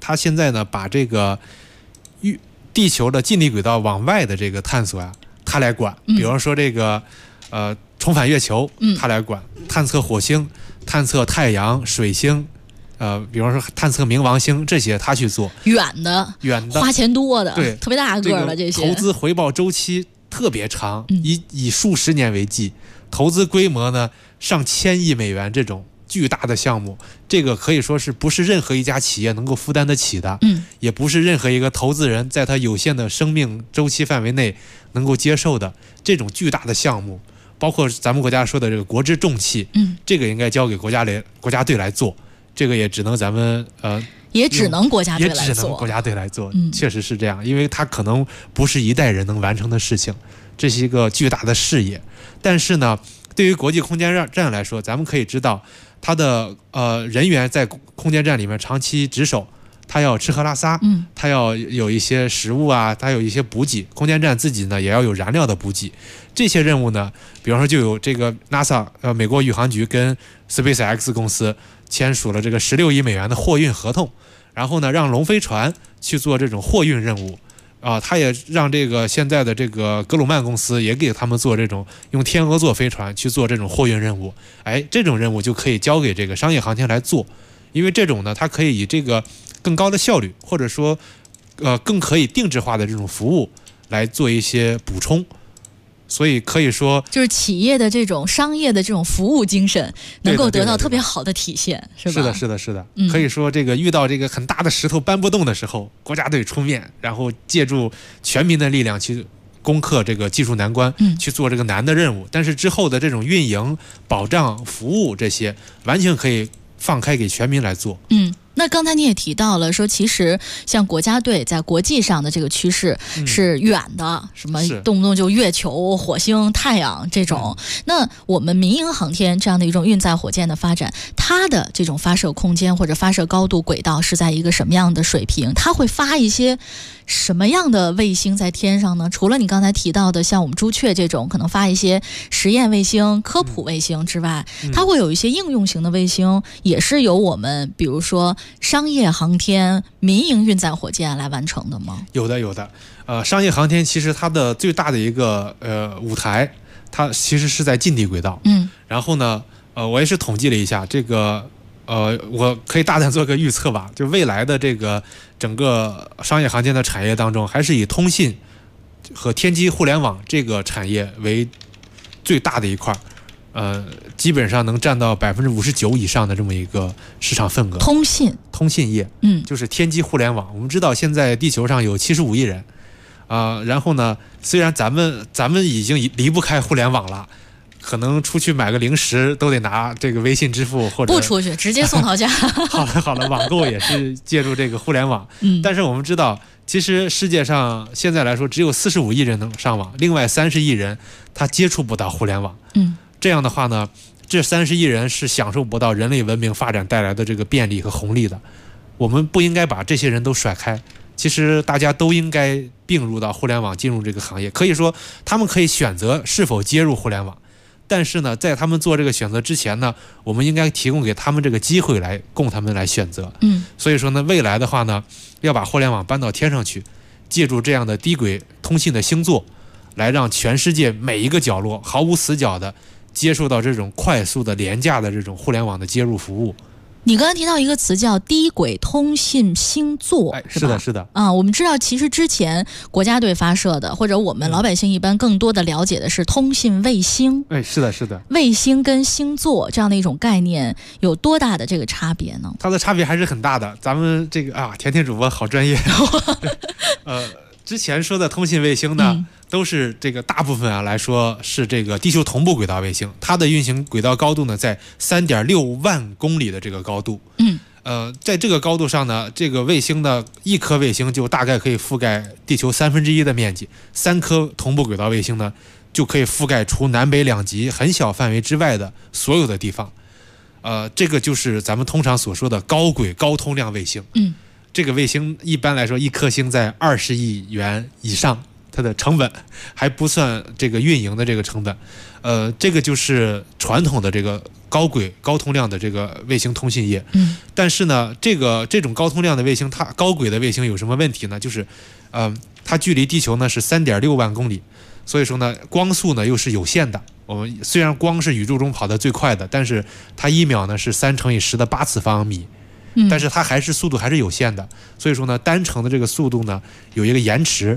它现在呢把这个地球的近地轨道往外的这个探索它来管，比方说这个重返月球，它来管；探测火星、探测太阳、水星，比方说探测冥王星这些，它去做。远的， 花钱多的， 对， 特别大个的这些， 投资回报周期特别长，以数十年为计，投资规模呢上千亿美元这种巨大的项目，这个可以说是不是任何一家企业能够负担得起的，也不是任何一个投资人在他有限的生命周期范围内能够接受的这种巨大的项目。包括咱们国家说的这个国之重器，这个应该交给国家队来做，这个也只能咱们也只能国家队来做， 也只能国家队来做，确实是这样，因为它可能不是一代人能完成的事情，这是一个巨大的事业。但是呢，对于国际空间站来说，咱们可以知道，它的人员在空间站里面长期值守，他要吃喝拉撒，他要有一些食物啊，他有一些补给，空间站自己呢也要有燃料的补给。这些任务呢，比方说就有这个 NASA 美国宇航局跟 SpaceX 公司签署了这个16亿美元的货运合同，然后呢让龙飞船去做这种货运任务他也让这个现在的这个格鲁曼公司也给他们做这种用天鹅座飞船去做这种货运任务。这种任务就可以交给这个商业航天来做，因为这种呢它可以以这个更高的效率，或者说更可以定制化的这种服务来做一些补充。所以可以说就是企业的这种商业的这种服务精神能够得到特别好的体现，是吧？ 是的，可以说这个遇到这个很大的石头搬不动的时候，国家队出面，然后借助全民的力量去攻克这个技术难关，去做这个难的任务。但是之后的这种运营、保障、服务这些，完全可以放开给全民来做。 那刚才你也提到了，说其实像国家队在国际上的这个趋势是远的，什么动不动就月球、火星、太阳这种。那我们民营航天这样的一种运载火箭的发展，它的这种发射空间或者发射高度轨道是在一个什么样的水平？它会发一些什么样的卫星在天上呢？除了你刚才提到的像我们朱雀这种可能发一些实验卫星、科普卫星之外，它会有一些应用型的卫星，也是由我们比如说商业航天、民营运载火箭来完成的吗？ 有的。商业航天其实它的最大的一个舞台，它其实是在近地轨道。然后呢，我也是统计了一下，这个我可以大胆做个预测吧，就未来的这个整个商业航天的产业当中，还是以通信和天基互联网这个产业为最大的一块。基本上能占到59%以上的这么一个市场份额。通信业，就是天基互联网。我们知道现在地球上有75亿人，然后呢，虽然咱们已经离不开互联网了，可能出去买个零食都得拿这个微信支付，或者不出去直接送到家。 好了，网购也是借助这个互联网。但是我们知道，其实世界上现在来说，只有45亿人能上网，另外30亿人他接触不到互联网。这样的话呢，这30亿人是享受不到人类文明发展带来的这个便利和红利的。我们不应该把这些人都甩开，其实大家都应该并入到互联网，进入这个行业。可以说他们可以选择是否接入互联网，但是呢，在他们做这个选择之前呢，我们应该提供给他们这个机会来供他们来选择。所以说呢，未来的话呢，要把互联网搬到天上去，借助这样的低轨通信的星座，来让全世界每一个角落毫无死角的接触到这种快速的廉价的这种互联网的接入服务。 你刚才提到一个词叫低轨通信星座， 是的我们知道其实之前国家队发射的，或者我们老百姓一般更多的了解的是通信卫星。 是的， 卫星跟星座这样的一种概念有多大的这个差别呢？ 它的差别还是很大的。咱们这个甜主播好专业。之前说的通信卫星呢，都是这个大部分来说是这个地球同步轨道卫星，它的运行轨道高度呢在3.6万公里的这个高度。在这个高度上呢，这个卫星的一颗卫星就大概可以覆盖地球1/3的面积，3颗同步轨道卫星呢就可以覆盖除南北两极很小范围之外的所有的地方。这个就是咱们通常所说的高轨高通量卫星。这个卫星一般来说一颗星在20亿元以上它的成本，还不算这个运营的这个成本。这个就是传统的这个高轨高通量的这个卫星通信业。但是呢，这种高通量的卫星，它高轨的卫星有什么问题呢？就是它距离地球呢是3.6万公里，所以说呢，光速呢又是有限的。我们虽然光是宇宙中跑得最快的，但是它1秒呢是3乘以10的8次方米，但是它速度还是有限的。所以说呢，单程的这个速度呢有一个延迟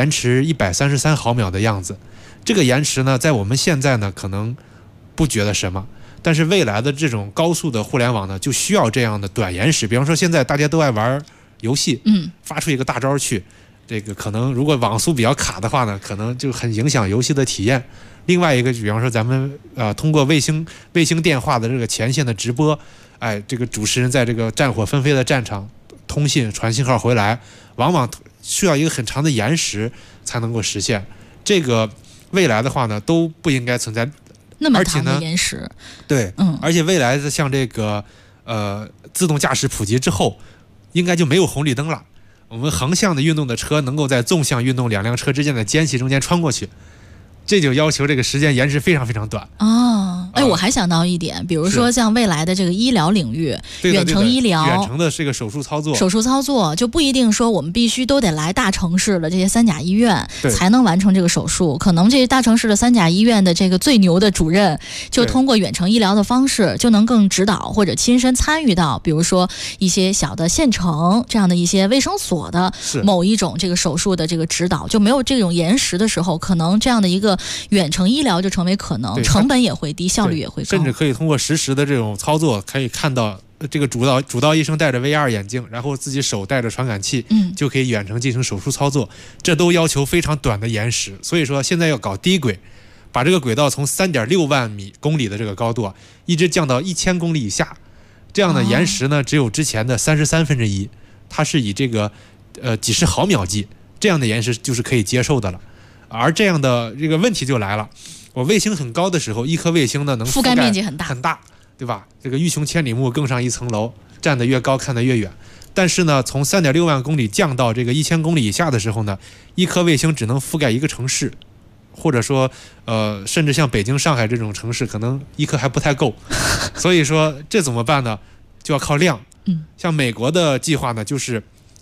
133毫秒的样子。这个延迟呢，在我们现在呢可能不觉得什么，但是未来的这种高速的互联网呢，就需要这样的短延时。比方说现在大家都爱玩游戏，发出一个大招去，这个可能如果网速比较卡的话呢，可能就很影响游戏的体验。另外一个，比方说咱们通过卫星电话的这个前线的直播，这个主持人在这个战火纷飞的战场通信传信号回来，往往需要一个很长的延时才能够实现。这个未来的话呢，都不应该存在那么长的延时。 对，而且未来的像这个自动驾驶普及之后，应该就没有红绿灯了。我们横向的运动的车能够在纵向运动2辆车之间的间隙中间穿过去，这就要求这个时间延时非常非常短。 我还想到一点，比如说像未来的这个医疗领域，远程医疗， 远程的这个手术操作就不一定说我们必须都得来大城市的这些3甲医院才能完成这个手术，可能这些大城市的3甲医院的这个最牛的主任，就通过远程医疗的方式，就能更指导或者亲身参与到，比如说一些小的县城这样的一些卫生所的某一种这个手术的这个指导，就没有这种延时的时候，可能这样的一个远程医疗就成为可能，成本也会低，效率也会高， 甚至可以通过实时的这种操作，可以看到这个主刀医生戴着 VR 眼镜，然后自己手带着传感器，就可以远程进行手术操作，这都要求非常短的延时。所以说现在要搞低轨，把这个轨道从3.6万公里的这个高度一直降到1000公里以下，这样的延时呢只有之前的1/33，它是以这个几十毫秒计，这样的延时就是可以接受的了。而这样的这个问题就来了，我卫星很高的时候，一颗卫星呢能覆盖面积很大，对吧？这个欲穷千里目，更上一层楼，站得越高看得越远。但是呢，从3.6万公里降到这个1000公里以下的时候呢，一颗卫星只能覆盖一个城市，或者说甚至像北京、上海这种城市，可能一颗还不太够。所以说这怎么办呢？就要靠量。像美国的计划呢，就是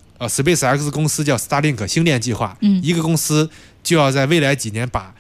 SpaceX 公司叫 Starlink 星链计划，一个公司就要在未来几年把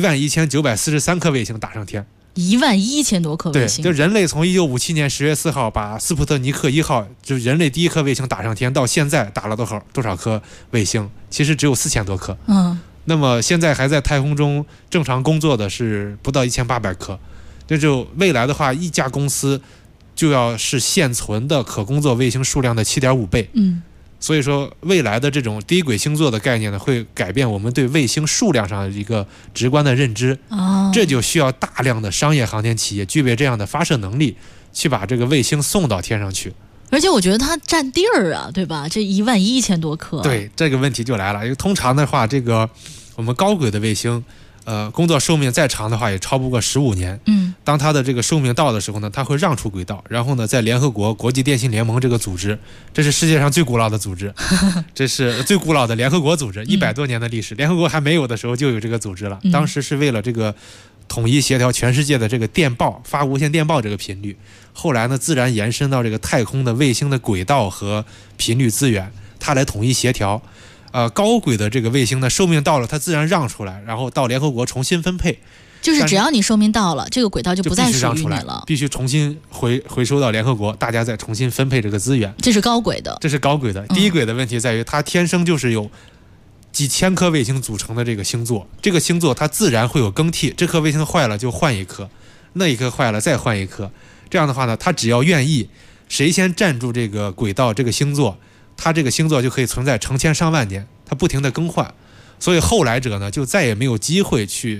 11943颗卫星打上天。 11000多颗卫星。 对，就人类从1957年10月4号把斯普特尼克1号，就人类第一颗卫星打上天，到现在打了多少颗卫星？其实只有4000多颗。那么现在还在太空中正常工作的是不到1800颗。这就未来的话，一家公司就要是现存的可工作卫星数量的7.5倍。所以说未来的这种低轨星座的概念呢，会改变我们对卫星数量上的一个直观的认知。这就需要大量的商业航天企业具备这样的发射能力，去把这个卫星送到天上去。 而且我觉得它占地儿啊，对吧？这11000多颗。 对，这个问题就来了。因为通常的话，这个我们高轨的卫星工作寿命再长的话也超不过15年。当它的这个寿命到的时候呢，它会让出轨道，然后呢，在联合国国际电信联盟这个组织，这是世界上最古老的组织，这是最古老的联合国组织，100多年的历史。联合国还没有的时候就有这个组织了，当时是为了这个统一协调全世界的这个电报发无线电报这个频率，后来呢自然延伸到这个太空的卫星的轨道和频率资源，它来统一协调。高轨的这个卫星呢，寿命到了，它自然让出来，然后到联合国重新分配。 就是只要你寿命到了，这个轨道就不再属于你了， 必须重新回收到联合国，大家再重新分配这个资源。 这是高轨的， 这是高轨的。低轨的问题在于，它天生就是有几千颗卫星组成的这个星座，这个星座它自然会有更替，这颗卫星坏了就换一颗，那一颗坏了再换一颗。这样的话呢，它只要愿意，谁先站住这个轨道这个星座，它这个星座就可以存在成千上万年，它不停的更换。所以后来者呢，就再也没有机会去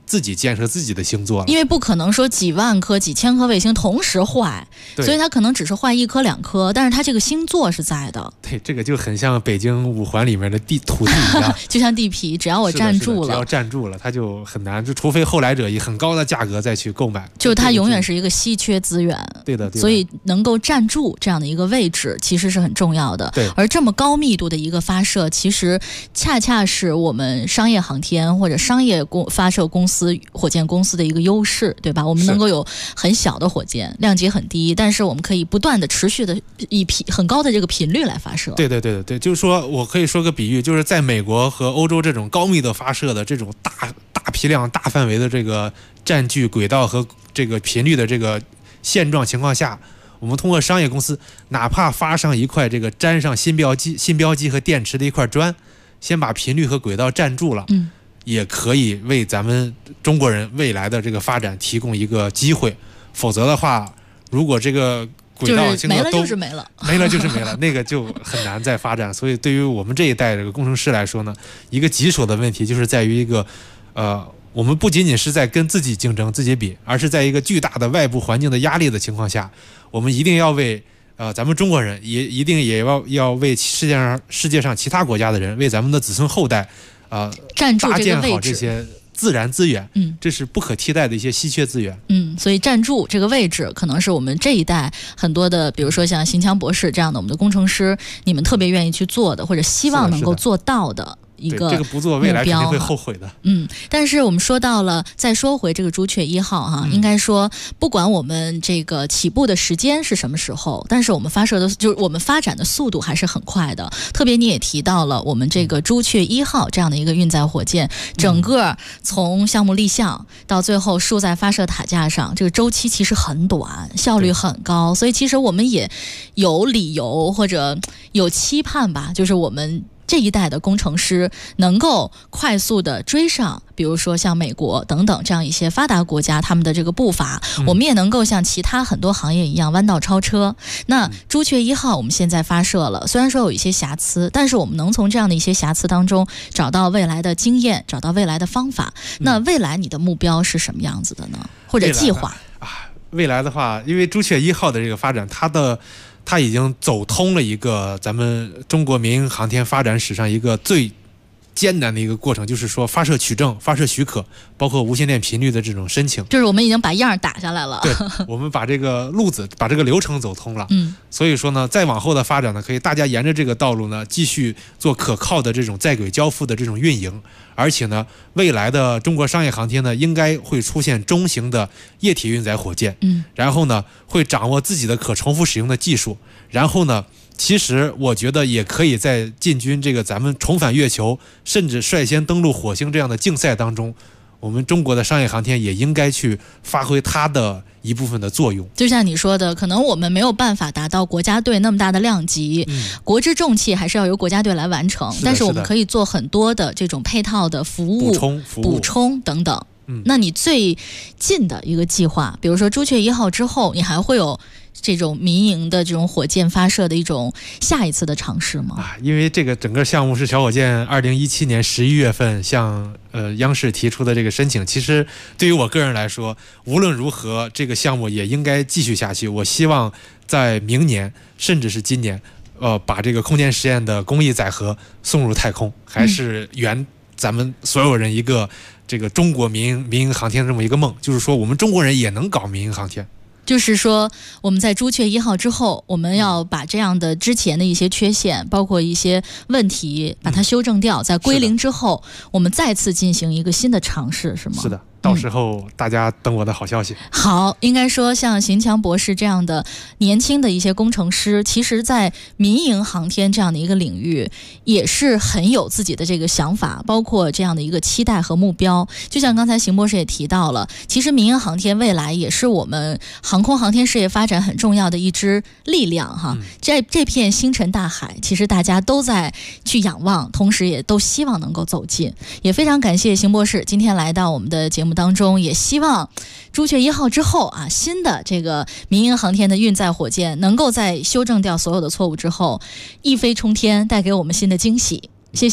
自己建设自己的星座了， 因为不可能说几万颗、几千颗卫星同时坏，所以它可能只是坏1颗2颗，但是它这个星座是在的。 对，这个就很像北京5环里面的土地一样， 就像地皮，只要我站住了， 只要站住了，它就很难，就除非后来者以很高的价格再去购买， 就它永远是一个稀缺资源。 对的， 所以能够站住这样的一个位置，其实是很重要的。 对， 而这么高密度的一个发射，其实恰恰是我们商业航天或者商业发射公司、火箭公司的一个优势，对吧？我们能够有很小的火箭，量级很低，但是我们可以不断的持续的以很高的这个频率来发射。 对，就是说我可以说个比喻，就是在美国和欧洲这种高密度发射的这种大批量、大范围的这个占据轨道和这个频率的这个现状情况下，我们通过商业公司，哪怕发上一块这个粘上新标记和电池的一块砖，先把频率和轨道占住了，也可以为咱们中国人未来的这个发展提供一个机会。否则的话，如果这个轨道没了就是没了， 那个就很难再发展。所以对于我们这一代这个工程师来说呢，一个棘手的问题就是在于一个我们不仅仅是在跟自己竞争、自己比，而是在一个巨大的外部环境的压力的情况下，我们一定要为咱们中国人也一定要为世界上其他国家的人，为咱们的子孙后代站住这个位置， 搭建好这些自然资源，这是不可替代的一些稀缺资源。 所以站住这个位置，可能是我们这一代很多的，比如说像邢强博士这样的我们的工程师，你们特别愿意去做的，或者希望能够做到的。一个这个不做，未来肯定会后悔的。 但是我们说到了，再说回这个朱雀1号哈，应该说，不管我们这个起步的时间是什么时候，但是我们就是我们发展的速度还是很快的。特别你也提到了，我们这个朱雀1号这样的一个运载火箭，整个从项目立项到最后竖在发射塔架上，这个周期其实很短，效率很高，所以其实我们也有理由或者有期盼吧，就是我们这一代的工程师能够快速的追上，比如说像美国等等这样一些发达国家他们的这个步伐，我们也能够像其他很多行业一样弯道超车。那朱雀1号我们现在发射了，虽然说有一些瑕疵，但是我们能从这样的一些瑕疵当中找到未来的经验，找到未来的方法。那未来你的目标是什么样子的呢？或者计划？ 未来的话，因为朱雀1号的这个发展，它已经走通了一个咱们中国民营航天发展史上一个最艰难的一个过程，就是说发射取证、发射许可，包括无线电频率的这种申请， 就是我们已经把样打下来了。 对，我们把这个路子、把这个流程走通了。所以说呢，再往后的发展呢，可以大家沿着这个道路呢，继续做可靠的这种在轨交付的这种运营。而且呢，未来的中国商业航天呢，应该会出现中型的液体运载火箭。然后呢，会掌握自己的可重复使用的技术。然后呢，其实我觉得也可以在进军这个咱们重返月球，甚至率先登陆火星这样的竞赛当中，我们中国的商业航天也应该去发挥它的一部分的作用。 就像你说的，可能我们没有办法达到国家队那么大的量级，国之重器还是要由国家队来完成，但是我们可以做很多的这种配套的服务补充等等。那你最近的一个计划，比如说朱雀1号之后，你还会有这种民营的这种火箭发射的一种下一次的尝试吗？ 因为这个整个项目是小火箭2017年11月份向央视提出的这个申请，其实对于我个人来说，无论如何这个项目也应该继续下去。我希望在明年甚至是今年把这个空间实验的公益载荷送入太空，还是圆咱们所有人一个这个中国民营航天这么一个梦，就是说我们中国人也能搞民营航天。 就是说我们在朱雀1号之后，我们要把这样的之前的一些缺陷，包括一些问题把它修正掉，在归零之后，我们再次进行一个新的尝试，是吗？ 是的，到时候大家等我的好消息。 好，应该说像邢强博士这样的年轻的一些工程师，其实在民营航天这样的一个领域也是很有自己的这个想法，包括这样的一个期待和目标。就像刚才邢博士也提到了，其实民营航天未来也是我们航空航天事业发展很重要的一支力量哈。这片星辰大海，其实大家都在去仰望，同时也都希望能够走近。也非常感谢邢博士今天来到我们的节目当中，也希望朱雀1号之后啊，新的这个民营航天的运载火箭能够在修正掉所有的错误之后，一飞冲天，带给我们新的惊喜。谢谢你。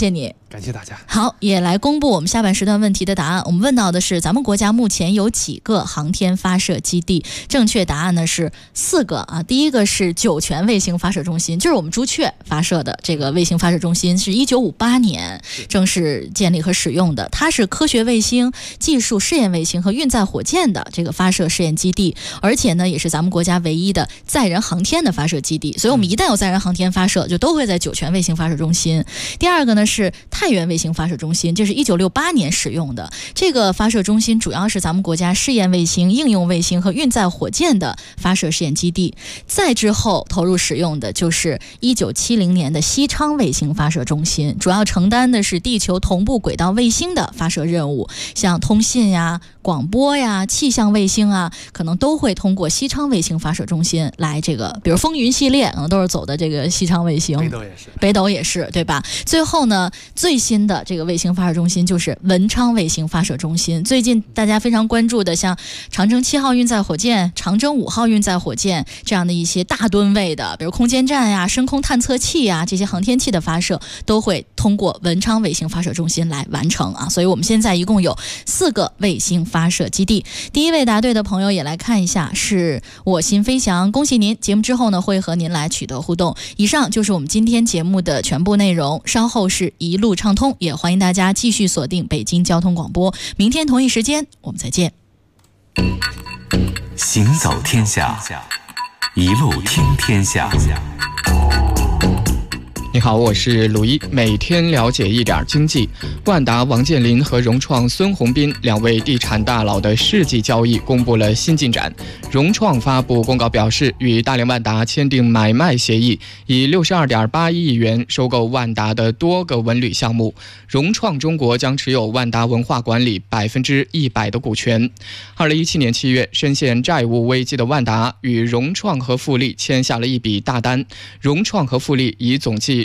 感谢大家。 好，也来公布我们下半时段问题的答案。我们问到的是咱们国家目前有几个航天发射基地？正确答案呢是4个啊。第一个是酒泉卫星发射中心，就是我们朱雀发射的这个卫星发射中心，是1958年正式建立和使用的。它是科学卫星、技术试验卫星和运载火箭的这个发射试验基地，而且呢也是咱们国家唯一的载人航天的发射基地。所以我们一旦有载人航天发射，就都会在酒泉卫星发射中心。第二个呢是太原卫星发射中心，这是1968年使用的。这个发射中心主要是咱们国家试验卫星、应用卫星和运载火箭的发射试验基地。再之后投入使用的就是1970年的西昌卫星发射中心，主要承担的是地球同步轨道卫星的发射任务，像通信呀、广播呀、气象卫星啊，可能都会通过西昌卫星发射中心来这个，比如风云系列可能都是走的这个西昌卫星，北斗也是，对吧？最后呢，最新的这个卫星发射中心就是文昌卫星发射中心。最近大家非常关注的，像长征7号运载火箭、长征5号运载火箭这样的一些大吨位的，比如空间站呀、深空探测器呀这些航天器的发射，都会通过文昌卫星发射中心来完成啊。所以我们现在一共有4个卫星发射基地。第一位答对的朋友也来看一下，是我心飞翔，恭喜您！节目之后呢，会和您来取得互动。以上就是我们今天节目的全部内容，稍后是一路畅通，也欢迎大家继续锁定北京交通广播。明天同一时间我们再见。 行走天下，一路听天下。 你好，我是鲁一，每天了解一点经济。万达王健林和融创孙宏斌2位地产大佬的世纪交易公布了新进展。融创发布公告表示，与大连万达签订买卖协议，以62.81亿元收购万达的多个文旅项目。融创中国将持有万达文化管理100%的股权。2017年7月，深陷债务危机的万达与融创和富力签下了一笔大单。融创和富力以总计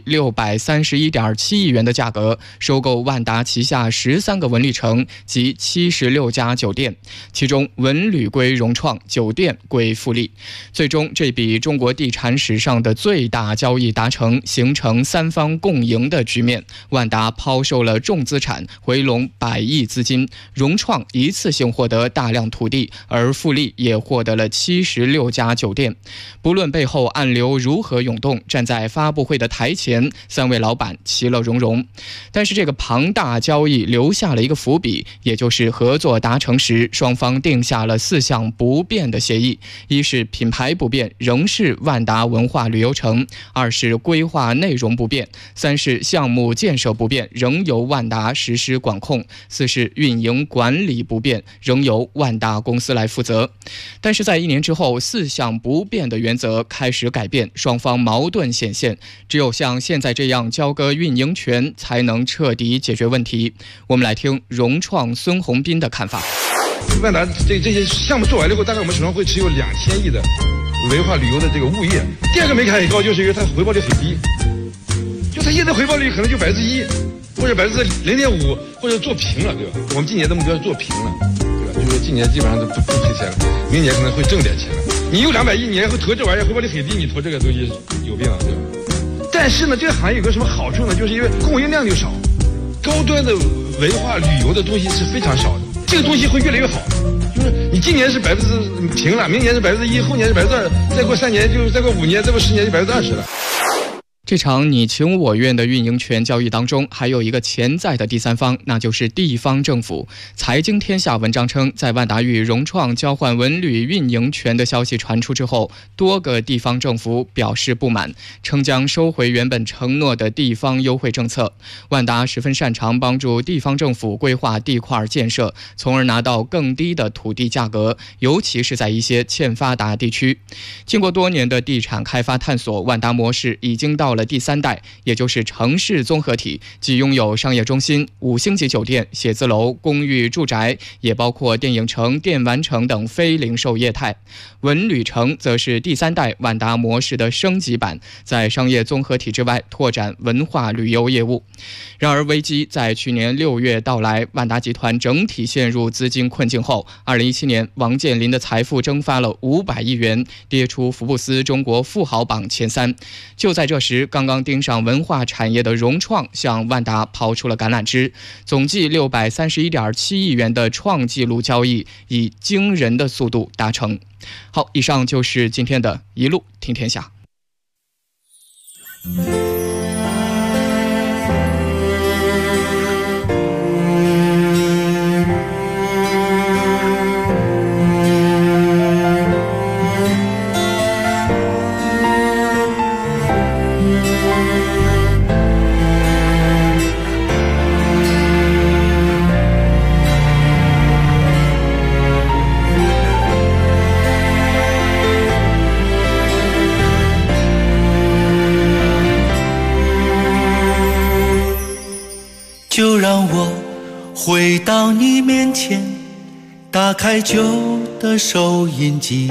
631.7亿元的价格收购万达旗下13个文旅城及76家酒店，其中文旅归融创，酒店归富力。最终这笔中国地产史上的最大交易达成，形成3方共赢的局面。万达抛售了重资产，回笼100亿资金，融创一次性获得大量土地，而富力也获得了76家酒店。不论背后暗流如何涌动，站在发布会的台前，3位老板其乐融融。但是这个庞大交易留下了一个伏笔，也就是合作达成时，双方定下了4项不变的协议：一是品牌不变，仍是万达文化旅游城；二是规划内容不变；三是项目建设不变，仍由万达实施管控；四是运营管理不变，仍由万达公司来负责。但是在1年之后，4项不变的原则开始改变，双方矛盾显现，只有像现在这样交割运营权，才能彻底解决问题。我们来听融创孙宏斌的看法。 万达这些项目做完了以后，大概我们手上会持有2000亿的文化旅游的这个物业。第二个门槛很高，就是因为它回报率很低，就它现在回报率可能就1%或者0.5%，或者做平了，对吧？我们今年的目标是做平了，对吧？就是说今年基本上都不赔钱了，明年可能会挣点钱了。你有200亿，你还会投这玩意儿，回报率很低，你投这个东西有病啊，对吧？但是呢，这个行业有个什么好处呢？就是因为供应量就少，高端的文化旅游的东西是非常少的，这个东西会越来越好。就是你今年是平了，明年是1%，后年是2%，再过3年就再过5年，再过10年就20%了。 这场你情我愿的运营权交易当中，还有一个潜在的第三方，那就是地方政府。财经天下文章称，在万达与融创交换文旅运营权的消息传出之后，多个地方政府表示不满，称将收回原本承诺的地方优惠政策。万达十分擅长帮助地方政府规划地块建设，从而拿到更低的土地价格，尤其是在一些欠发达地区。经过多年的地产开发探索，万达模式已经到了第3代，也就是城市综合体，既拥有商业中心、5星级酒店、写字楼、公寓住宅，也包括电影城、电玩城等非零售业态。文旅城则是第3代万达模式的升级版，在商业综合体之外拓展文化旅游业务。然而危机在去年6月到来，万达集团整体陷入资金困境后，2017年王健林的财富蒸发了500亿元，跌出福布斯中国富豪榜前3。就在这时， 时，刚刚盯上文化产业的融创向万达抛出了橄榄枝，总计631.7亿元的创纪录交易，以惊人的速度达成。好，以上就是今天的一路听天下。 就让我回到你面前，打开旧的收音机，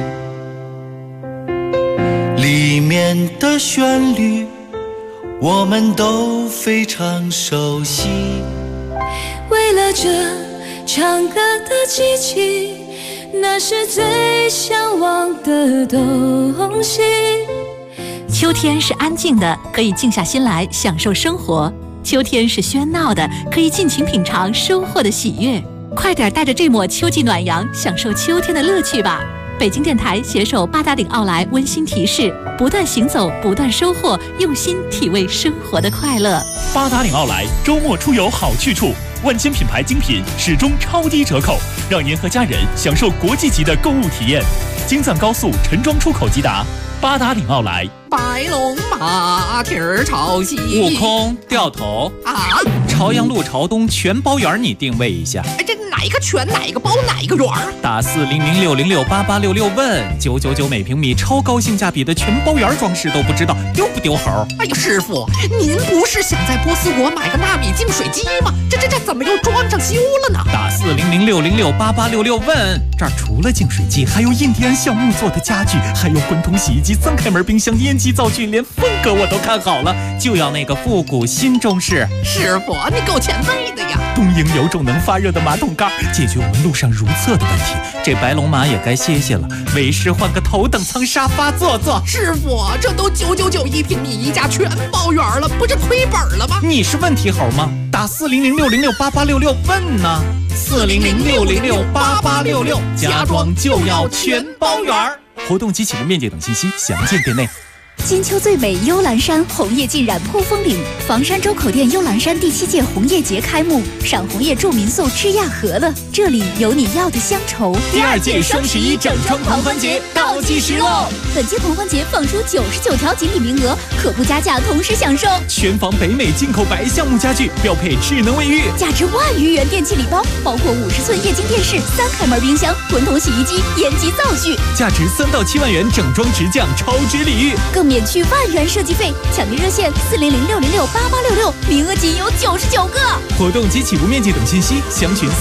里面的旋律我们都非常熟悉。 为了这唱歌的机器，那是最向往的东西。 秋天是安静的，可以静下心来享受生活；秋天是喧闹的，可以尽情品尝收获的喜悦。快点带着这抹秋季暖阳，享受秋天的乐趣吧！北京电台携手八达岭奥莱温馨提示：不断行走，不断收获，用心体味生活的快乐。 八达岭奥莱周末出游好去处，万千品牌精品始终超低折扣，让您和家人享受国际级的购物体验。京藏高速陈庄出口即达，八达岭奥莱。 白龙马蹄儿朝西， 悟空掉头啊！ 朝阳路朝东全包圆，你定位一下。 这哪个全哪个包哪个圆？ 打4006068866问999每平米，超高性价比的全包圆装饰都不知道丢不丢猴？ 哎呀，师傅，您不是想在波斯国买个纳米净水机吗？这怎么又装上修了呢？ 打4006068866问，这儿除了净水机，还有印第安橡木做的家具，还有滚筒洗衣机、3开门冰箱、烟机灶具，连风格我都看好了，就要那个复古新中式。 师傅，你够前卫的呀！ 东营有种能发热的马桶盖，解决我们路上如厕的问题。这白龙马也该歇歇了，为师换个头等舱沙发坐坐。 师傅，这都999一平米一家全包圆了，不是亏本了吗？ 你是问题猴吗？打4006068866问呢，4006068866，家装就要全包圆。活动及启动面积等信息详见店内。 金秋最美幽兰山，红叶尽染扑风岭。房山周口店幽兰山第7届红叶节开幕，赏红叶住民宿知亚和了，这里有你要的乡愁。 第2届双11整装狂欢节倒计时喽！ 本届狂欢节放出99条锦鲤名额，可不加价同时享受。 全房北美进口白橡木家具，标配智能卫浴， 价值10000余元电器礼包，包括50寸液晶电视、3开门冰箱、滚筒洗衣机、烟机灶具， 价值3到7万元整装直降超值礼遇， 更免去10000元设计费。抢订热线4006068866，名额仅有99个。 活动及起步面积等信息详询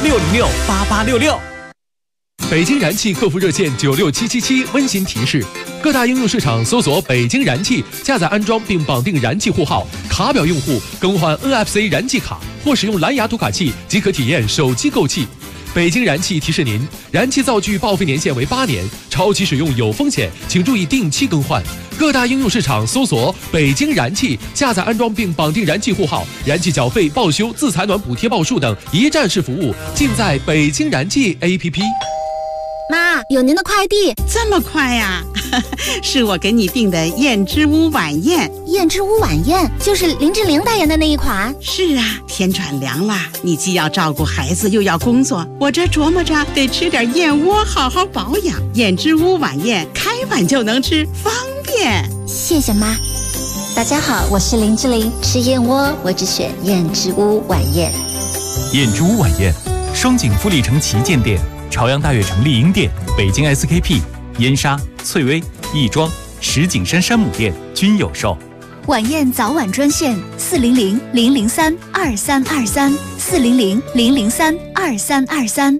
4006068866。 北京燃气客服热线96777温馨提示：各大应用市场搜索北京燃气，下载安装并绑定燃气户号，卡表用户更换 NFC 燃气卡或使用蓝牙读卡器即可体验手机购气。北京燃气提示您，燃气灶具报废年限为8年，超期使用有风险，请注意定期更换。各大应用市场搜索北京燃气，下载安装并绑定燃气户号，燃气缴费、报修、自采暖补贴报数等一站式服务，尽在北京燃气 APP。 妈，有您的快递。 这么快呀？是我给你订的燕之屋晚宴。 燕之屋晚宴就是林志玲代言的那一款。 是啊，天转凉了，你既要照顾孩子又要工作，我这琢磨着得吃点燕窝好好保养。燕之屋晚宴开碗就能吃，方便。 谢谢妈。大家好，我是林志玲，吃燕窝我只选燕之屋晚宴。 燕之屋晚宴，双井富力城旗舰店、朝阳大悦城丽婴店、北京 SKP、燕莎、翠微、亦庄、石景山山姆店均有售。 晚宴早晚专线400-003-2323，400-003-2323。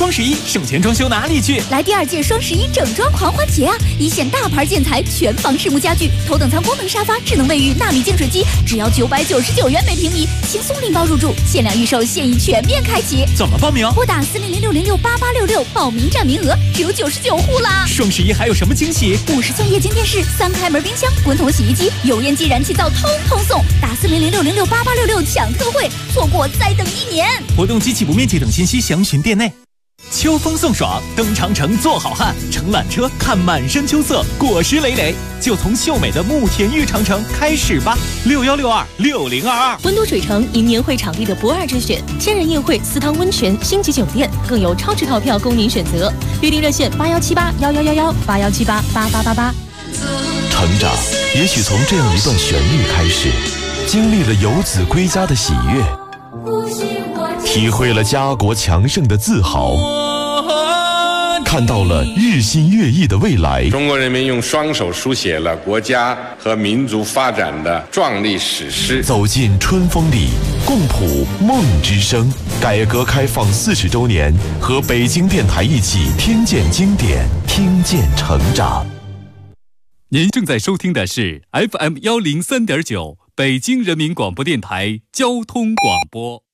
双11省钱装修哪里去？ 来第2届双11整装狂欢节啊！一线大牌建材，全房实木家具，头等舱功能沙发，智能卫浴，纳米净水机，只要999元每平米，轻松拎包入住，限量预售，现已全面开启。 怎么报名？ 拨打4006068866，报名占名额只有99户啦！ 双11还有什么惊喜 ？50寸液晶电视、3开门冰箱、滚筒洗衣机、油烟机、燃气灶，通通送！打4006068866抢特惠，错过再等1年。 活动机器不面积等信息详询店内。秋风送爽，登长城做好汉，乘缆车看满山秋色，果实累累，就从秀美的慕田峪长城开始吧。61626022， 温都水城因年会场地的不二之选，千人宴会、私汤温泉、星级酒店，更有超值套票供您选择。约定热线817811118178888888。 成长也许从这样一段旋律开始，经历了游子归家的喜悦，体会了家国强盛的自豪，看到了日新月异的未来。 中国人民用双手书写了国家和民族发展的壮丽史诗。 走进春风里，共谱梦之声。改革开放40周年，和北京电台一起听见经典，听见成长。 您正在收听的是 FM103.9北京人民广播电台交通广播。